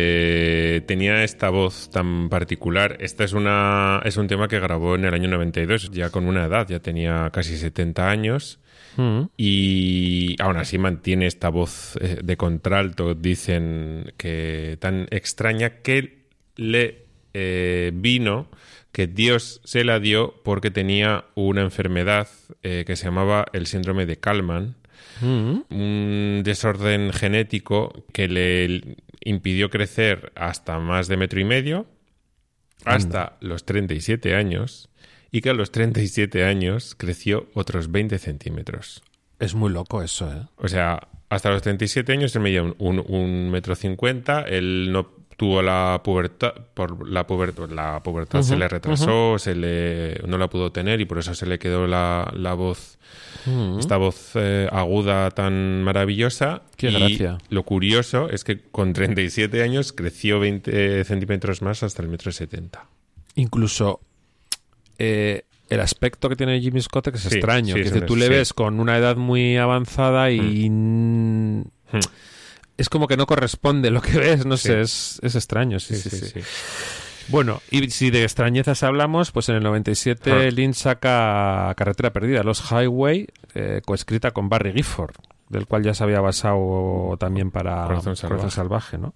eh, tenía esta voz tan particular. Esta es una es un tema que grabó en el año noventa y dos, ya con una edad, ya tenía casi setenta años. Mm. Y aún así mantiene esta voz eh, de contralto, dicen que tan extraña, que le eh, vino, que Dios se la dio porque tenía una enfermedad eh, que se llamaba el síndrome de Kallmann. Mm. Un desorden genético que le impidió crecer hasta más de metro y medio, hasta los treinta y siete años, y que a los treinta y siete años creció otros veinte centímetros. Es muy loco eso, ¿eh? O sea, hasta los treinta y siete años él medía un, un, un metro cincuenta, él no tuvo la pubertad, por la pubertad, la pubertad Uh-huh, se le retrasó, uh-huh. se le, no la pudo tener y por eso se le quedó la, la voz, Uh-huh. esta voz eh, aguda tan maravillosa. Qué y gracia. Lo curioso es que con treinta y siete años creció veinte centímetros más hasta el metro setenta. Incluso eh, el aspecto que tiene Jimmy Scott es Sí, extraño. sí, que es dice, un- tú le sí. ves con una edad muy avanzada y mm, Hmm. es como que no corresponde lo que ves, no Sí. sé, es, es extraño, sí, sí, sí. Bueno, y si de extrañezas hablamos, pues en el noventa y siete Ah. Lynn saca Carretera Perdida, Los Highway, eh, coescrita con Barry Gifford, del cual ya se había basado también para Corazón Corazón Salvaje. Salvaje, ¿no?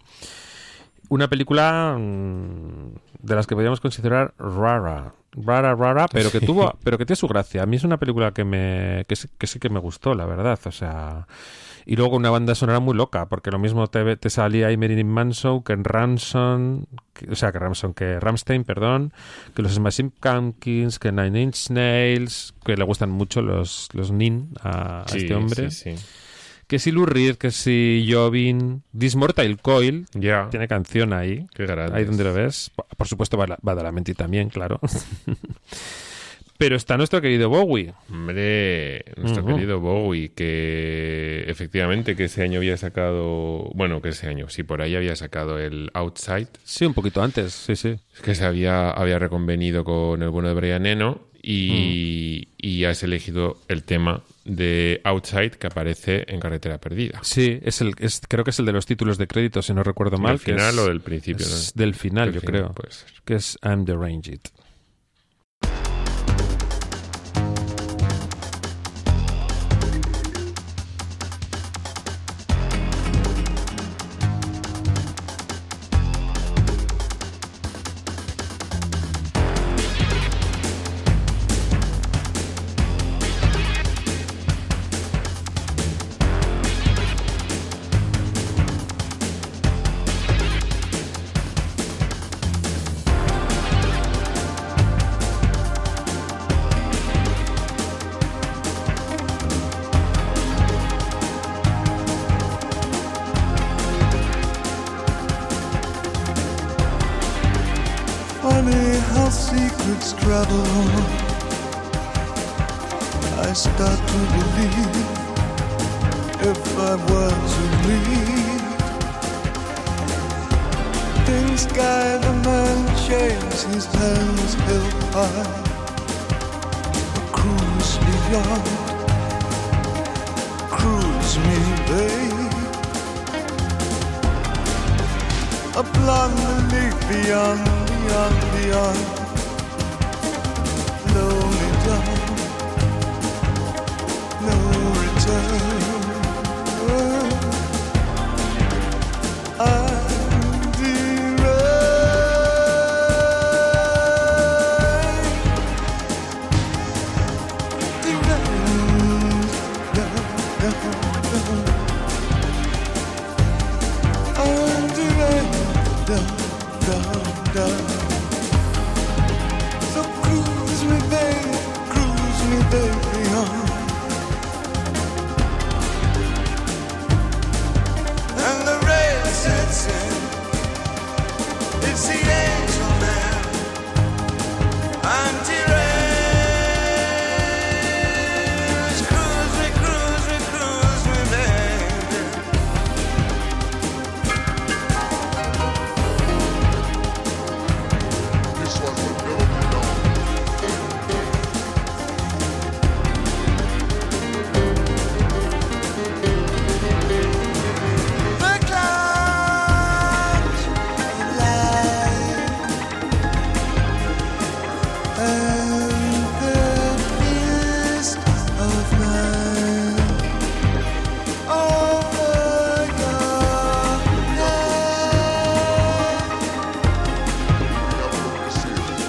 Una película mm, de las que podríamos considerar rara, rara, rara, pero que Sí. tuvo, pero que tiene su gracia. A mí es una película que me, que, sí- que sí que me gustó, la verdad. O sea, y luego una banda sonora muy loca, porque lo mismo te, te salía ahí Marilyn Manson que en Ransom, que- o sea, que Ransom, que Rammstein, perdón, que los Smashing Pumpkins, que Nine Inch Nails, que le gustan mucho los, los Nin a, a Sí, este hombre. sí, sí. Que si Lou Reed, que si Jobin, This Mortal Coil, Ya, tiene canción ahí. qué grande. Ahí donde lo ves. Por supuesto, Badalamenti también, claro. Pero está nuestro querido Bowie. Hombre, nuestro Ujú. querido Bowie, que efectivamente que ese año había sacado, bueno, que ese año, sí, por ahí había sacado el Outside, Sí, un poquito antes, sí, sí. que se había, había reconvenido con el bueno de Brian Eno y, y has elegido el tema de Outside que aparece en Carretera Perdida. Sí, es el, es, creo que es el de los títulos de crédito, si no recuerdo mal. ¿Del que final es- o del principio? es ¿no? del final, Del yo final, creo. puede ser. Que es I'm Deranged. funny how secrets travel on. I start to believe if I was a lead, in sky the man shaves his hands held high. A cruise beyond, cruise me, babe. A blonde leaf beyond, beyond, beyond. Blow me down, no return. I'm deranged, deranged, down, down, down. I'm deranged, down, down, down. So cruise me, babe, cruise me, babe, beyond. And the rain sets in. It's the angel man. I'm deranged. Cruise me, cruise me, cruise me, baby. This one will never be known. The clouds of light and the mist of night over your head. Never see it.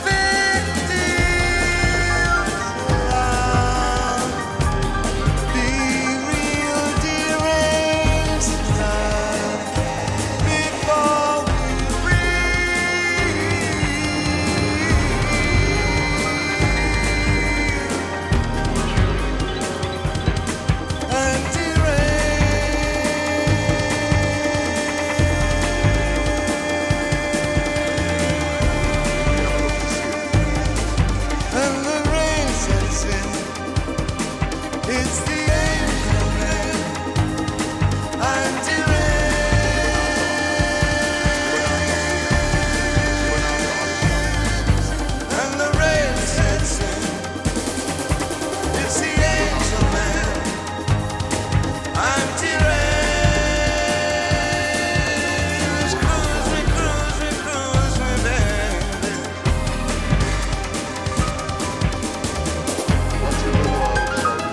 Victims around, be real deranged now before we breathe. And And the rain sets in. It's the angel man. I'm deranged. And the rain sets in. It's the angel man. I'm deranged. Cruise me, cruise me, cruise me, baby. What's in the world, shawty?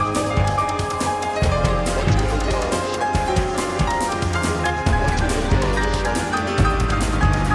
What's in the world, shawty? What's in the world, shawty?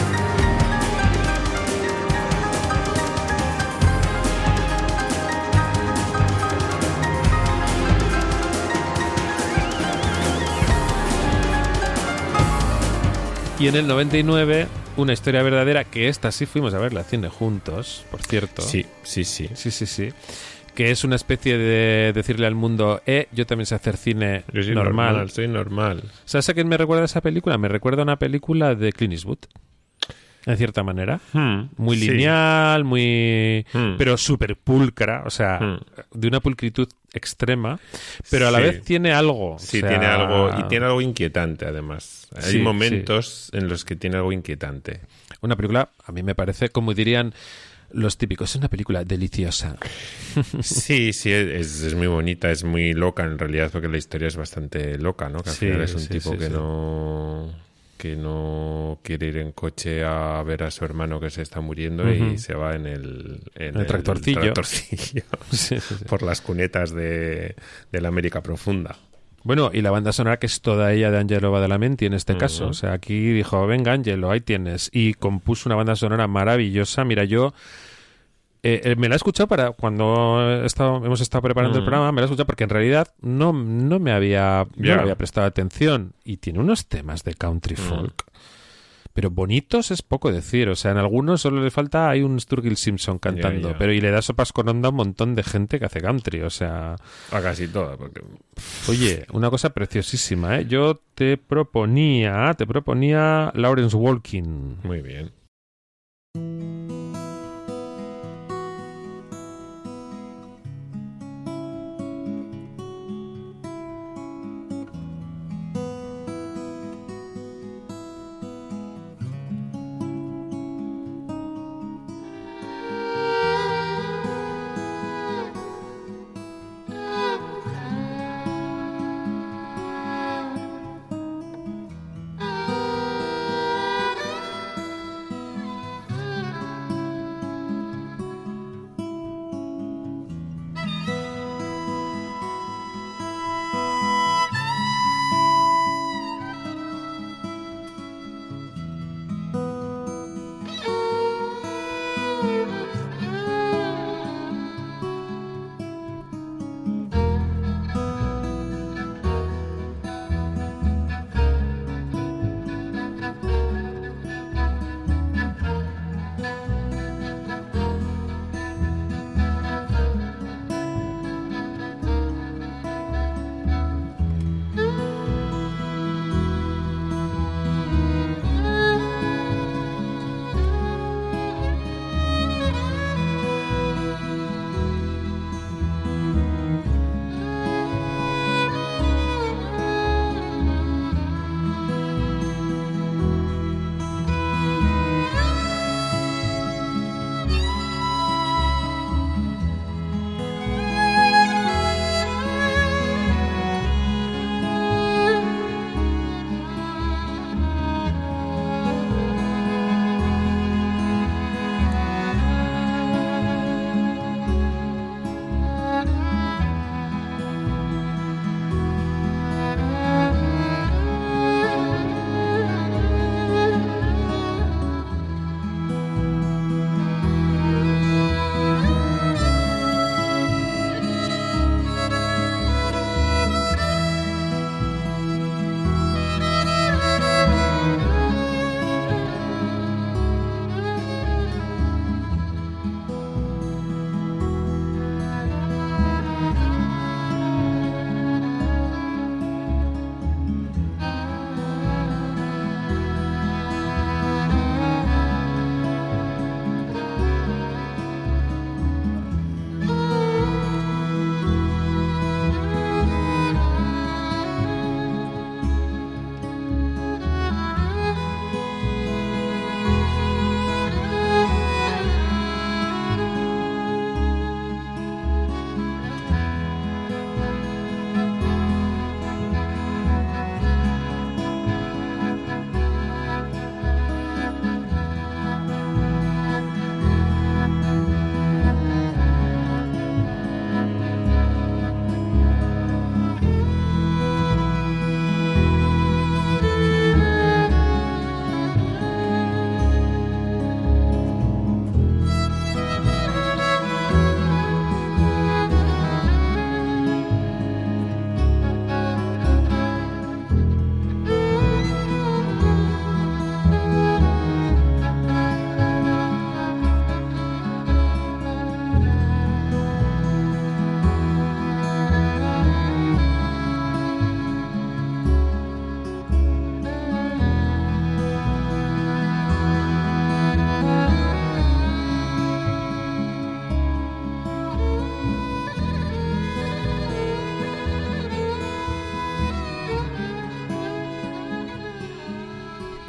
Y en el noventa y nueve, una historia verdadera, que esta sí fuimos a verla al cine juntos, por cierto. Sí, sí, sí. Sí, sí, sí. Que es una especie de decirle al mundo, eh, yo también sé hacer cine Yo soy normal. normal, soy normal. ¿Sabes a quién me recuerda esa película? Me recuerda a una película de Clint Eastwood, en cierta manera. Muy Sí. lineal, muy... Hmm. pero súper pulcra, o sea, Hmm. de una pulcritud extrema, pero a la Sí. vez tiene algo. o Sí, sea, tiene algo, y tiene algo inquietante además. Hay Sí, momentos en los que tiene algo inquietante. Una película, a mí me parece, como dirían los típicos, es una película deliciosa. Sí, sí, es, es muy bonita, es muy loca en realidad, porque la historia es bastante loca, ¿no? Que al Sí, final es un sí, tipo sí, que sí. no que no quiere ir en coche a ver a su hermano que se está muriendo Ujú. y se va en el, en El tractorcillo. tractorcillo Sí, sí, sí. por las cunetas de, de la América profunda. Bueno, y la banda sonora que es toda ella de Angelo Badalamenti en este Ujú. caso. O sea, aquí dijo, venga Angelo, ahí tienes. Y compuso una banda sonora maravillosa. Mira, yo eh, eh, me la he escuchado para cuando he estado, hemos estado preparando Mm. el programa, me la he escuchado porque en realidad no, no me había, no Ya. le había prestado atención. Y tiene unos temas de country Mm. folk. Pero bonitos es poco decir. O sea, en algunos solo le falta, hay un Sturgill Simpson cantando. Ya, ya. Pero y le da sopas con onda a un montón de gente que hace country. O sea... A casi toda, porque Oye, una cosa preciosísima, ¿eh? Yo te proponía, te proponía Lawrence Walking. muy bien.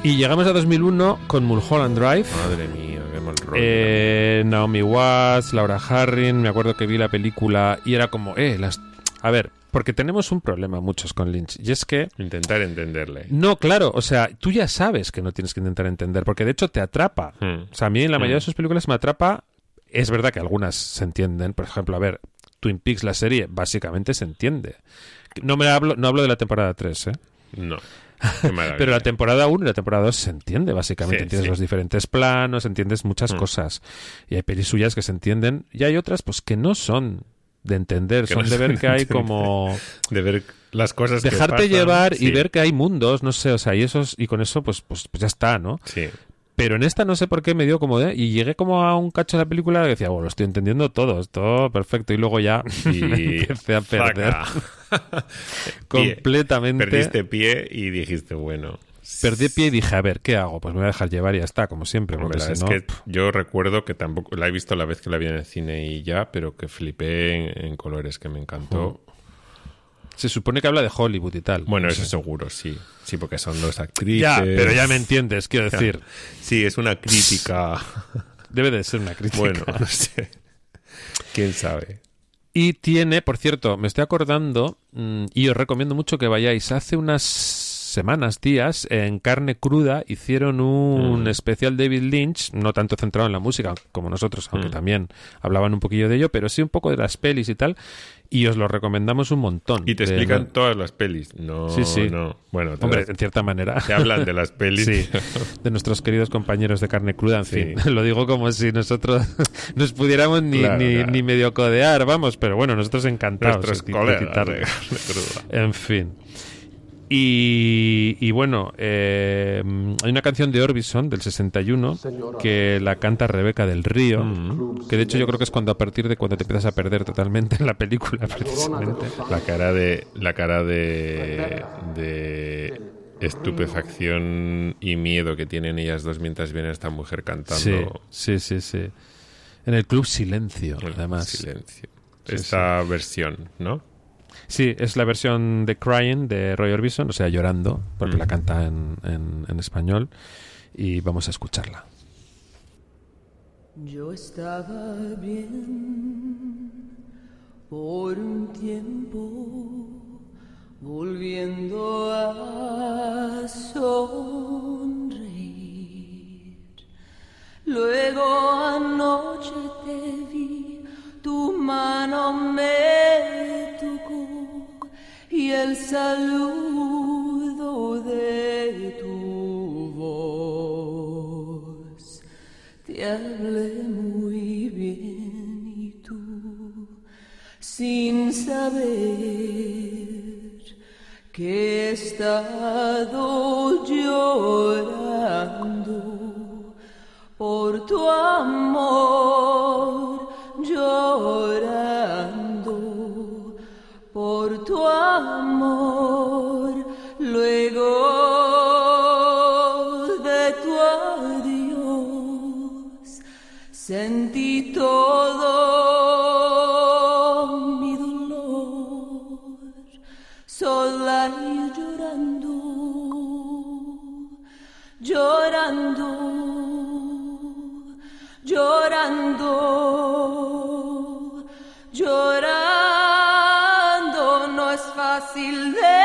Y llegamos a dos mil uno con Mulholland Drive. Madre mía, qué mal rollo. Eh, Naomi Watts, Laura Harring. Me acuerdo que vi la película y era como, eh, las... a ver, porque tenemos un problema muchos con Lynch. Y es que... Intentar entenderle. No, claro, o sea, tú ya sabes que no tienes que intentar entender, porque de hecho te atrapa. Hmm. O sea, a mí en la mayoría Hmm. de sus películas me atrapa. Es verdad que algunas se entienden. Por ejemplo, a ver, Twin Peaks, la serie, básicamente se entiende. No me hablo, no hablo de la temporada tres, ¿eh? No. Qué maravilla. Pero la temporada uno y la temporada dos se entiende, básicamente. Sí, entiendes sí. los diferentes planos, entiendes muchas Mm. cosas. Y hay pelis suyas que se entienden, y hay otras pues que no son de entender, Que son no de son ver que hay de entender. como... De ver las cosas que dejarte pasan, llevar y sí. ver que hay mundos, no sé, o sea, y, esos, y con eso pues, pues, pues ya está, ¿no? Sí. Pero en esta no sé por qué me dio como de... Y llegué como a un cacho de la película que decía, bueno, lo estoy entendiendo todo, todo perfecto. Y luego ya Y me empecé a perder zaca. completamente. Perdiste pie y dijiste, bueno... Perdí pie y dije, a ver, ¿qué hago? Pues me voy a dejar llevar y ya está, como siempre. La Porque verdad si es no... que pff, yo recuerdo que tampoco la he visto la vez que la vi en el cine y ya, pero que flipé en, en colores, que me encantó. se supone que habla de Hollywood y tal. Bueno, No eso sé. seguro, sí. Sí, porque son dos actrices. Ya, pero ya me entiendes, quiero decir. Sí, es una crítica. Debe de ser una crítica. Bueno, no sé. ¿Quién sabe? Y tiene, por cierto, me estoy acordando, mmm, y os recomiendo mucho que vayáis. Hace unas semanas, días, en Carne Cruda hicieron un Mm. especial David Lynch, no tanto centrado en la música como nosotros, aunque Mm. también hablaban un poquillo de ello, pero sí un poco de las pelis y tal, y os lo recomendamos un montón. Y te De- explican todas las pelis. No, Sí, sí. no. Bueno, te, Hombre, das- en cierta manera. te hablan de las pelis. Sí, de nuestros queridos compañeros de Carne Cruda, en Sí. fin. Lo digo como si nosotros nos pudiéramos ni, Claro, ni, claro. ni medio codear, vamos, pero bueno, nosotros encantados Nuestros de- de colegas de citarlo. carne cruda. En fin. Y, y bueno, eh, hay una canción de Orbison del sesenta y uno que la canta Rebeca del Río, Mm. que de hecho yo creo que es cuando a partir de cuando te empiezas a perder totalmente en la película, precisamente. La cara de la cara de de estupefacción y miedo que tienen ellas dos mientras viene esta mujer Sí, cantando. sí, sí, sí. En el Club Silencio, Bueno, además. silencio. Sí, Esta versión, ¿no? Sí, es la versión de Crying de Roy Orbison, o sea, llorando, porque Mm. la canta en, en, en español, y vamos a escucharla. Yo estaba bien por un tiempo, volviendo a sonreír. Luego anoche te vi, tu mano me tocó y el saludo de tu voz. Te hablé muy bien y tú, sin saber que he estado llorando por tu amor, llorando por tu amor. Luego de tu adiós sentí todo mi dolor, sola y llorando, llorando, llorando, llorando. No es fácil de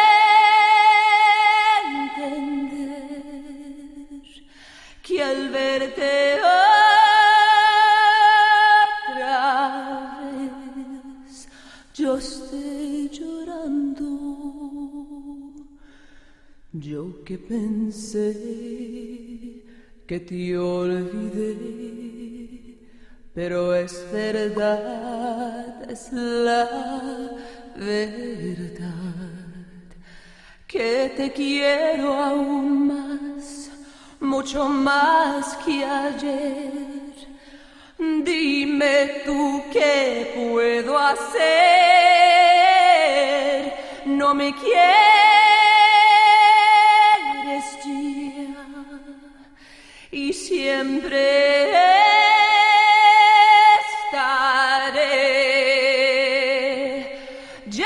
entender que al verte otra vez yo esté llorando. Yo que pensé que te olvidé, pero es verdad, es la verdad, que te quiero aún más, mucho más que ayer. Dime tú qué puedo hacer, no me quieres ya y siempre estaré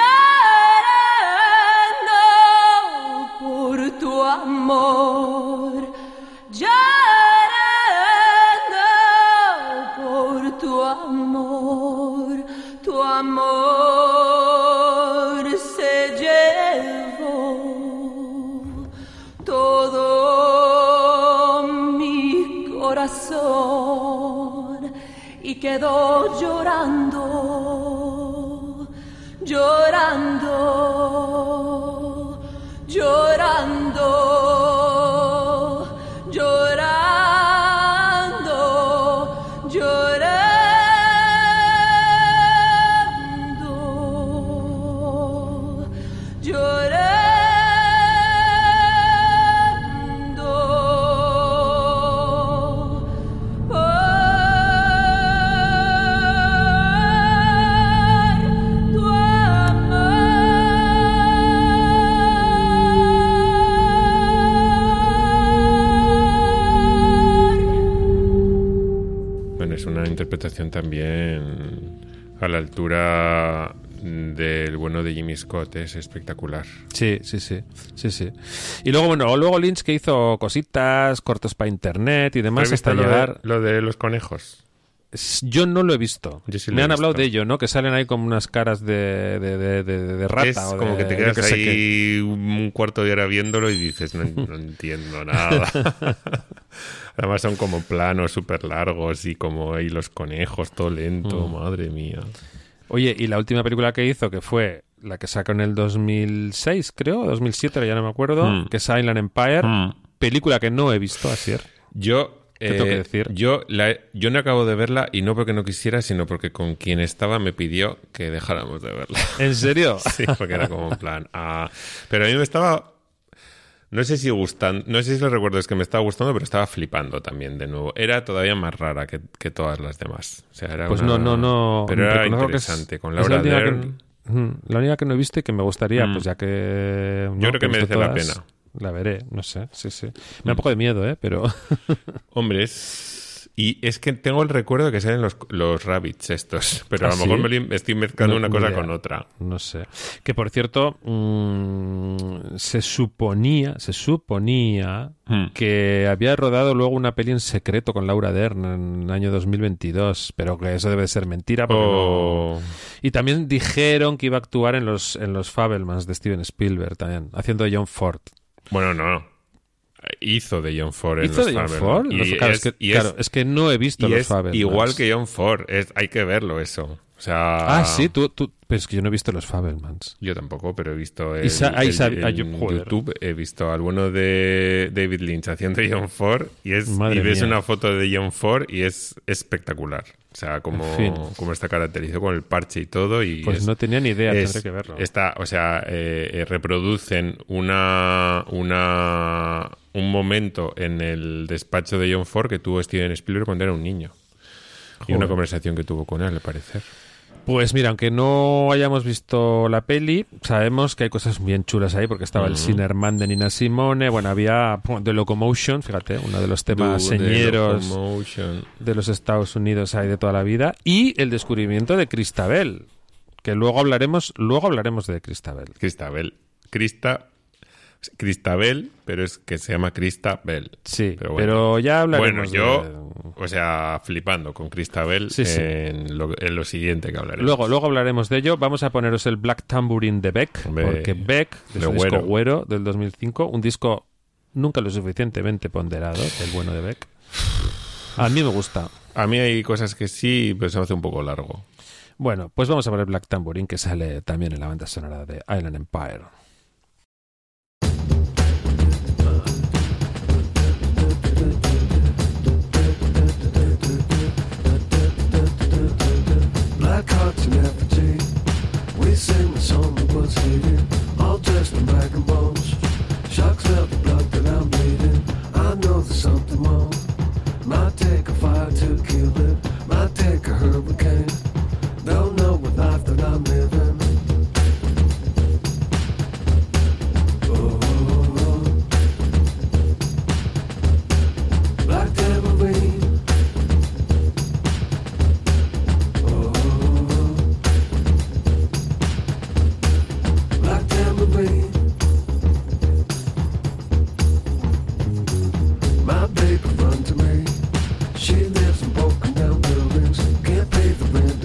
llorando por tu amor, corazón y quedó llorando, llorando, llorando, llorando, llorando, llorando. Interpretación también a la altura del bueno de Jimmy Scott, es espectacular. Sí, sí, sí, sí, sí. Y luego, bueno, luego Lynch, que hizo cositas, cortos para internet y demás, hasta lo llegar... De, lo de los conejos. Yo no lo he visto. Sí Me lo han he hablado visto. de ello, ¿no? Que salen ahí como unas caras de, de, de, de, de rata. Es o como de, que te yo quedas qué sé ahí qué. un cuarto de hora viéndolo y dices, no, no entiendo nada. Además son como planos súper largos y como ahí los conejos, todo lento, Mm. madre mía. Oye, y la última película que hizo, que fue la que sacó en el dos mil seis, creo, dos mil siete, ya no me acuerdo, Mm. que es Island Empire, Mm. película que no he visto, Asier. Yo... ¿Qué tengo que decir? Yo, la, yo no acabo de verla y no porque no quisiera, sino porque con quien estaba me pidió que dejáramos de verla. ¿En serio? Sí, porque era como en plan... Ah, pero a mí me estaba... No sé si gustando, no sé si lo recuerdo, es que me estaba gustando, pero estaba flipando también de nuevo. Era todavía más rara que, que todas las demás. O sea, era Pues una- no, no, no. Pero era reconozco que es- interesante, con es Laura la única Dern. que- Mm, la única que no he visto y que me gustaría, Mm. pues ya que... Yo creo que he visto merece la todas, pena. La veré, no sé, sí, sí. Me da un poco de miedo, ¿eh? Pero... Hombre, es... Y es que tengo el recuerdo de que salen los, los rabbits estos, pero ¿Ah, a lo mejor sí? me lo- estoy mezclando No, una ni cosa idea. con otra. No sé. Que por cierto, mmm, se suponía, se suponía Hmm. que había rodado luego una peli en secreto con Laura Dern en el año dos mil veintidós, pero que eso debe de ser mentira. Porque O... no... Y también dijeron que iba a actuar en los, en los Fabelmans de Steven Spielberg también, haciendo de John Ford. Bueno, no. Hizo de John Ford en ¿Hizo los de John Fabelmans. Ford? Y Los- claro, es, es que, y claro, es- es que no he visto y los es Fabelmans. igual que John Ford. Es, hay que verlo eso. O sea... Ah, sí, tú, tú... Pero es que yo no he visto los Fabelmans. Yo tampoco, pero he visto Y el, sa- ahí el- sab- ah, en yo- joder. YouTube, he visto al bueno de David Lynch haciendo de John Ford y, es, Madre y ves mía. una foto de John Ford y es espectacular. O sea, como, En fin. como está caracterizado con el parche y todo. Y Pues es- no tenía ni idea, es- tendré que verlo. Está, o sea, eh, eh, reproducen una, una un momento en el despacho de John Ford que tuvo Steven Spielberg cuando era un niño. Y una Joder. conversación que tuvo con él, al parecer. Pues mira, aunque no hayamos visto la peli, sabemos que hay cosas bien chulas ahí, porque estaba el Ujú. Sinnerman de Nina Simone, bueno, había pum, The Locomotion, fíjate, uno de los temas Do the señeros Locomotion. de los Estados Unidos ahí de toda la vida, y el descubrimiento de Christabel, que luego hablaremos, luego hablaremos de Christabel. Cristabel. Crista... Cristabel, pero es que se llama Cristabel. Sí, Pero pero, bueno. ya Bueno, hablaremos yo, de- o sea, flipando con Cristabel Sí, sí. En, lo, en lo siguiente que hablaremos. Luego, luego hablaremos de ello. Vamos a poneros el Black Tambourine de Beck, Hombre, porque Beck, de de su disco Güero. Güero del dos mil cinco, un disco nunca lo suficientemente ponderado, el bueno de Beck. A mí me gusta. A mí hay cosas que sí, pero se me hace un poco largo. Bueno, pues vamos a ver el Black Tambourine, que sale también en la banda sonora de Island Empire. Black hearts in effigy. We sing the song that was hated. All dressed in black and bones. Sharks smell the blood that I'm bleeding. I know there's something wrong. Might take a fire to kill it. Might take a hurricane. Don't know what life that I'm living. Oh, black tambourine. Black tambourine. My baby run to me. She lives in broken down buildings. Can't pay the rent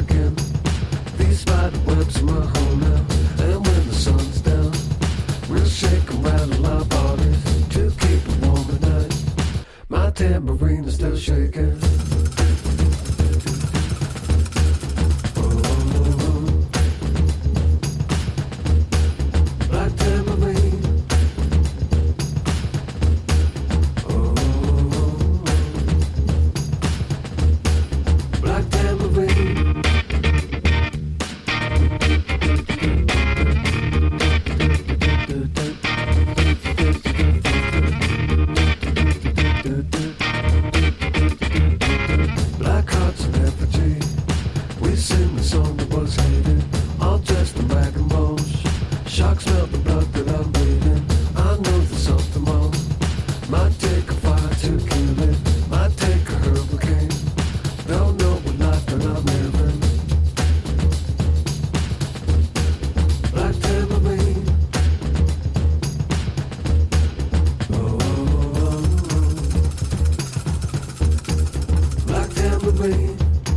clean.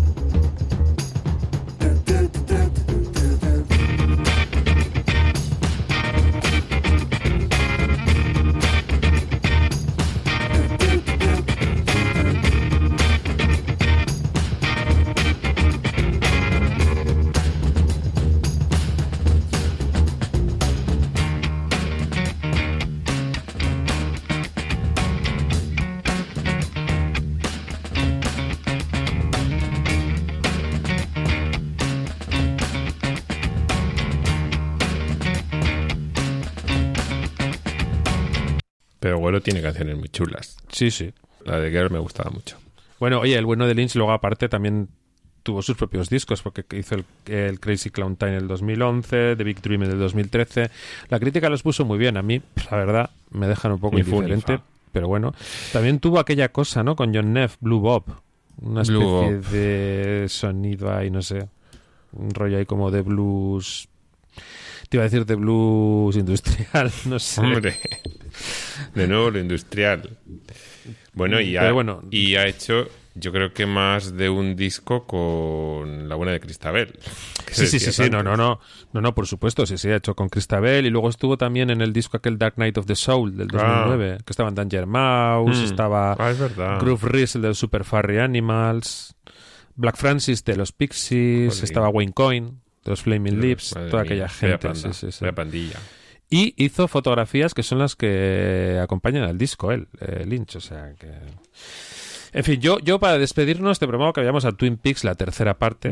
Pero Güero tiene canciones muy chulas. Sí, sí. La de Girl me gustaba mucho. Bueno, oye, el bueno de Lynch luego aparte también tuvo sus propios discos, porque hizo el, el Crazy Clown Time en el dos mil once, The Big Dream en el dos mil trece. La crítica los puso muy bien. A mí, la verdad, me dejan un poco Ni fu ni indiferente, fa. pero bueno. También tuvo aquella cosa, ¿no? Con John Neff, Blue Bob. Una especie Blue Bob. de sonido ahí, no sé. Un rollo ahí como de blues... Te iba a decir de blues industrial, no sé. Hombre, de nuevo lo industrial. Bueno, y Pero ha, bueno. y ha hecho, yo creo que más de un disco con La Buena de Cristabel. que Sí, sí, sí, decías sí, no, antes. no, no, no, no, por supuesto, sí, sí, ha hecho con Cristabel y luego estuvo también en el disco aquel Dark Knight of the Soul del dos mil nueve, que estaban Danger Mouse, Mm. estaba Ah, es verdad. Groove Rizzle de Super Furry Animals, Black Francis de los Pixies, Joder. estaba Wayne Coyne de los Flaming Lips, Madre toda mía, aquella vaya gente, panda, sí, sí, sí. vaya pandilla. Y hizo fotografías que son las que acompañan al disco, él, eh, Lynch, o sea que... En fin, yo, yo para despedirnos te propongo que vayamos a Twin Peaks, la tercera parte.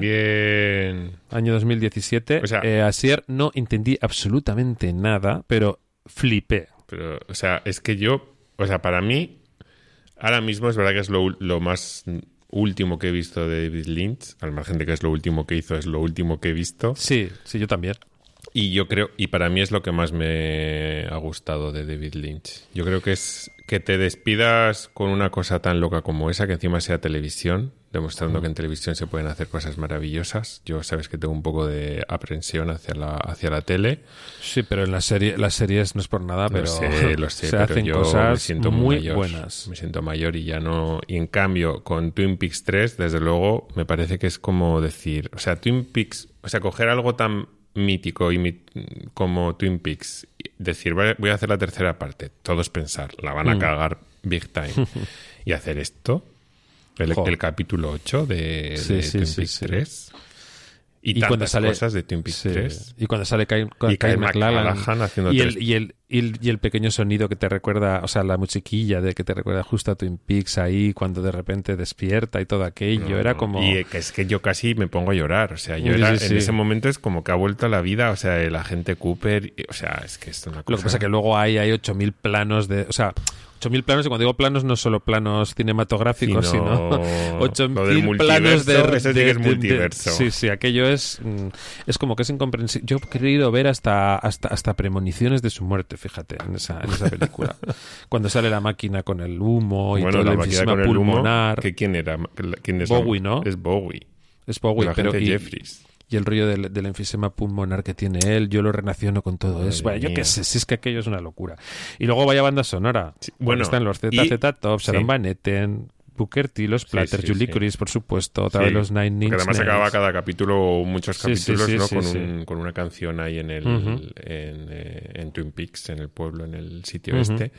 Bien. Año dos mil diecisiete. O sea- eh, Asier no entendí absolutamente nada, pero flipé. Pero, o sea, es que yo, o sea, para mí, ahora mismo es verdad que es lo, ul- lo más último que he visto de David Lynch, al margen de que es lo último que hizo, es lo último que he visto. Sí, sí, yo también. Y yo creo, y para mí es lo que más me ha gustado de David Lynch. Yo creo que es que te despidas con una cosa tan loca como esa, que encima sea televisión, demostrando que en televisión se pueden hacer cosas maravillosas. Yo sabes que tengo un poco de aprensión hacia la, hacia la tele. Sí, pero en la serie, las series no es por nada, pero Lo sé, lo sé, se pero hacen yo cosas me siento muy mayor, buenas. Me siento mayor y ya no... Y en cambio, con Twin Peaks tres, desde luego, me parece que es como decir... O sea, Twin Peaks... O sea, coger algo tan mítico y mit- como Twin Peaks, y decir, "Vale, voy a hacer la tercera parte", todos pensar, la van a Mm. cagar big time. Y hacer esto, el, Jo. el capítulo ocho de, Sí, de sí, Twin sí, Peaks sí. tres. Y, Y tantas cuando sale- cosas de Twin Peaks Sí. tres. Y cuando sale Kyle, Y Kyle Kyle MacLachlan MacLachlan haciendo y el, tres- y, el, y, el, y el pequeño sonido que te recuerda, o sea, la musiquilla de que te recuerda justo a Twin Peaks ahí, cuando de repente despierta y todo aquello, No, era no. como... Y que es que yo casi me pongo a llorar. O sea, yo Sí, era, sí, en sí. ese momento es como que ha vuelto a la vida. O sea, el agente Cooper. y- O sea, es que es una cosa. Lo que pasa es que luego hay, hay ocho mil planos de... O sea, ocho mil planos, y cuando digo planos no solo planos cinematográficos, Sino sino ocho lo del mil planos de... multiverso, ese sí que es de- de- multiverso. sí, sí, aquello es... mm, Es como que es incomprensible. Yo he querido ver hasta, hasta, hasta premoniciones de su muerte, fíjate, en esa, en esa película. Cuando sale la máquina con el humo y bueno, todo la el máquina enfisema con el humo. pulmonar. ¿Que ¿Quién era? ¿Quién es Bowie, la- ¿no? Es Bowie. Es Bowie, el pero... agente y- Jeffries. Y el rollo del, del enfisema pulmonar que tiene él, yo lo relaciono con todo Madre eso. Bueno, yo mía. qué sé, si es que aquello es una locura. Y luego vaya banda sonora. Sí, Bueno, bueno, están los Z y- Z Top, sí. Sharon Van Etten, Booker T, los Platters, sí, Julie sí. Cruz, por supuesto, otra Sí, vez los Nine Inch Porque además Nails. acaba cada capítulo, muchos Sí, sí, capítulos, sí, ¿no? sí, con, sí. un- con una canción ahí en el Ujú. en, eh, en Twin Peaks, en el pueblo, en el sitio Ujú. este.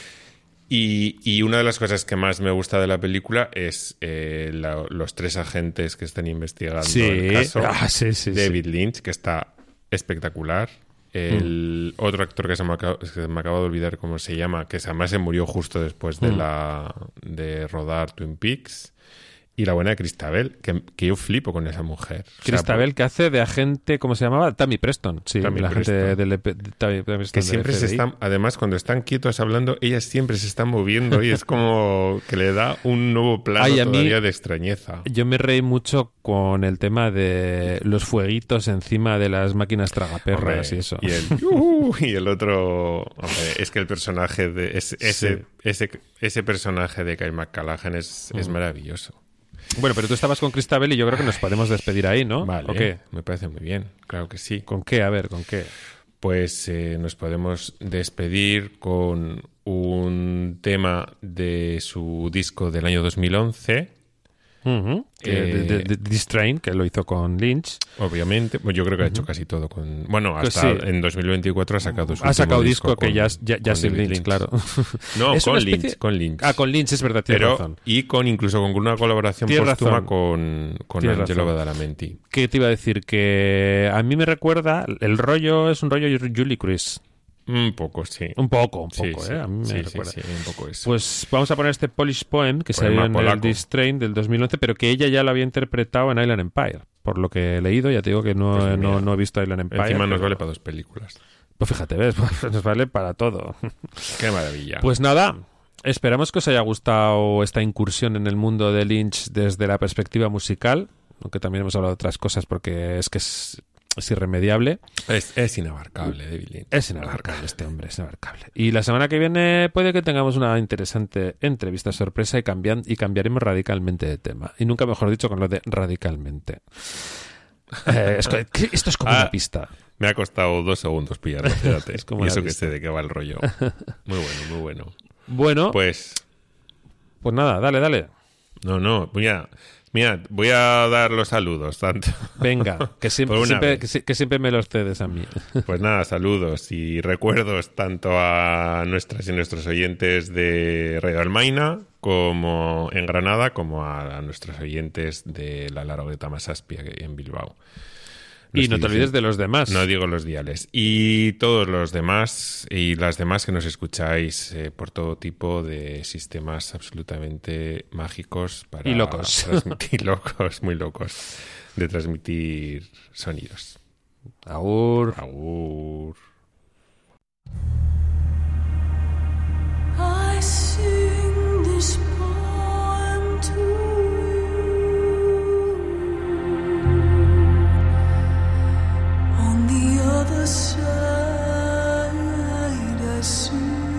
Y, y una de las cosas que más me gusta de la película es eh, la- los tres agentes que están investigando Sí, el caso. ah, sí, sí, David Lynch, que está espectacular. El Mm. otro actor que se me, acaba, que me acabo de olvidar cómo se llama, que además se murió justo después de Mm. la de rodar Twin Peaks. Y la buena de Cristabel, que, que yo flipo con esa mujer. O sea, Cristabel, que hace de agente, ¿cómo se llamaba? Tammy Preston. Sí, Tammy la agente Preston. del E P de Tammy Preston que del siempre se F B I. están, además cuando están quietos hablando, ellas siempre se están moviendo y es como que le da un nuevo plano Ay, a mí- todavía de extrañeza. Yo me reí mucho con el tema de los fueguitos encima de las máquinas tragaperras Hombre, y eso. Y el, "Yuhu", y el otro, hombre, es que el personaje de ese, ese, Sí. ese, ese personaje de Kyle MacLachlan es, es maravilloso. Bueno, pero tú estabas con Cristabel y yo creo que nos podemos despedir ahí, ¿no? Vale, ¿O qué? me parece muy bien, claro que sí. ¿Con qué? A ver, ¿con qué? Pues eh, nos podemos despedir con un tema de su disco del año dos mil once, Ujú. Que Eh, de, de- de This Train, que lo hizo con Lynch. Obviamente, pues yo creo que ha hecho casi todo con... Bueno, Pues hasta sí. en dos mil veinticuatro ha sacado su Ha sacado último disco que con- ya, es- ya, ya con sin David Lynch, claro. No, Es con una especie- Lynch, con Lynch. Ah, con Lynch, es verdad, tienes Pero, razón. y con incluso con una colaboración Tienes póstuma razón. con, con Tienes Angelo razón. Badalamenti. ¿Qué te iba a decir? Que a mí me recuerda, el rollo es un rollo Julie Cruz. Un poco, sí. Un poco, un Sí, poco, sí. ¿eh? A mí me Sí, sí, recuerda. sí, un poco eso. Pues vamos a poner este Polish Poem que Poema salió en el polaco. This Train del dos mil once, pero que ella ya lo había interpretado en Island Empire. Por lo que he leído, ya te digo que no, Pues mira, no, no he visto Island Empire. Encima nos pero- vale para dos películas. Pues fíjate, ¿ves? Pues nos vale para todo. Qué maravilla. Pues nada, esperamos que os haya gustado esta incursión en el mundo de Lynch desde la perspectiva musical, aunque también hemos hablado de otras cosas porque es que es, es irremediable. es, es inabarcable, David Lynch. Es inabarcable este hombre, es inabarcable. Y la semana que viene puede que tengamos una interesante entrevista sorpresa y, cambian, y cambiaremos radicalmente de tema. Y nunca mejor dicho con lo de radicalmente. Eh, es que- que esto es como Ah, una pista. Me ha costado dos segundos pillarlo, fíjate. Es como y una eso que pista. sé de qué va el rollo. Muy bueno, muy bueno. Bueno, pues, Pues, nada, dale, dale. no, no, mira, mira, voy a dar los saludos, tanto. Venga, que siempre, Por una siempre, vez. que, si- que siempre me los cedes a mí. Pues nada, saludos y recuerdos tanto a nuestras y nuestros oyentes de Radio Almaina, como en Granada, como a, a nuestros oyentes de la Largueta Masaspia en Bilbao. Y no te estoy olvides diciendo- de los demás. No digo los diales. Y todos los demás y las demás que nos escucháis eh, por todo tipo de sistemas absolutamente mágicos para Y locos. transmitir locos, muy locos, de transmitir sonidos. Agur. Agur. I sing this poem to you. On the other side, I see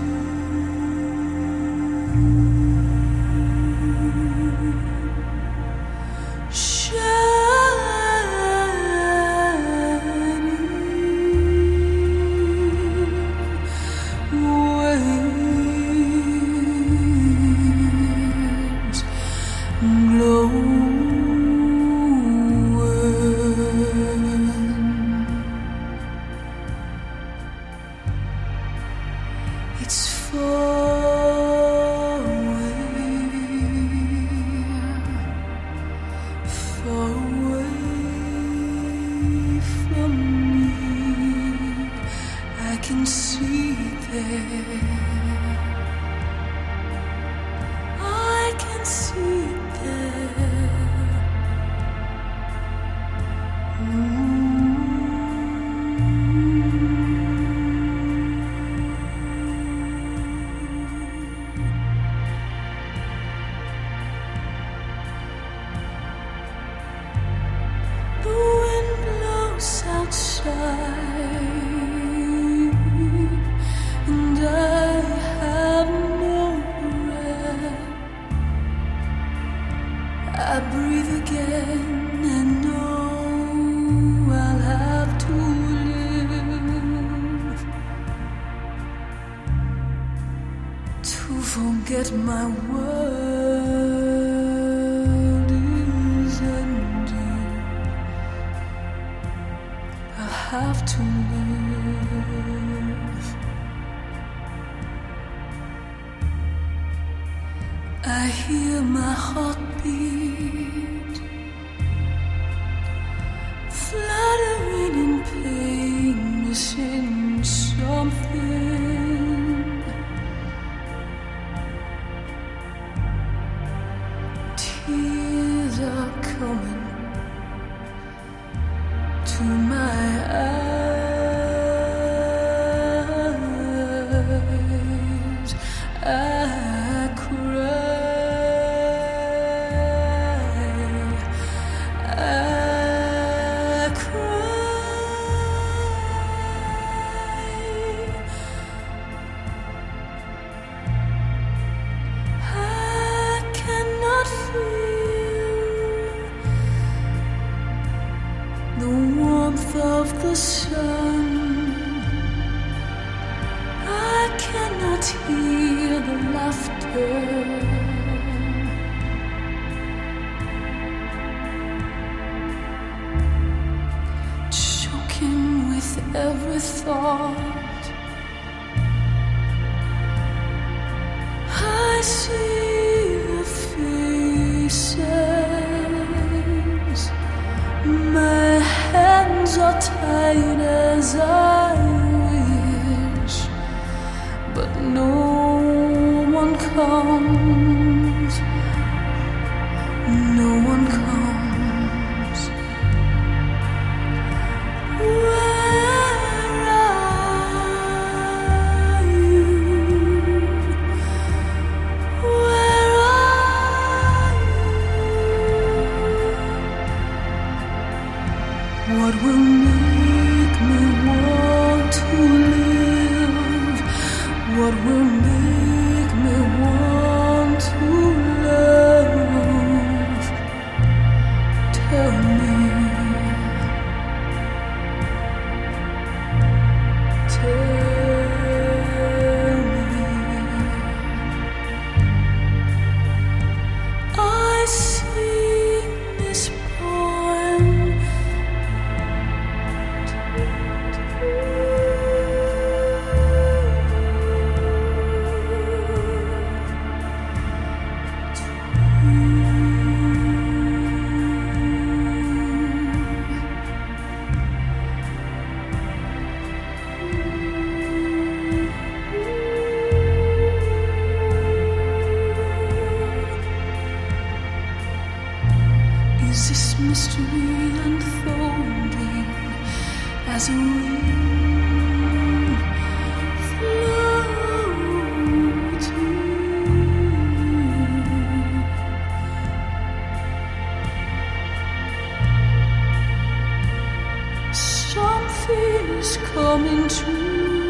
shining glowing. It's far away, far away from me. I can see it there. I can see it there. The wind blows outside, and I have no breath. I breathe again and know I'll have to live to forget my world is ending. I have to live. I hear my heartbeat fluttering in pain, missing something. Tears are coming to my eyes. I cry. I cry. I cannot feel the warmth of the sun. I cannot hear the laughter every thought. I see the faces. My hands are tied as I wish, but no one comes. No one comes. Where are you? Where are you? What will make me want to live? What will make me want to love? Tell me. I sing this poem Is this mystery unfolding as a wind floating? Something is coming true.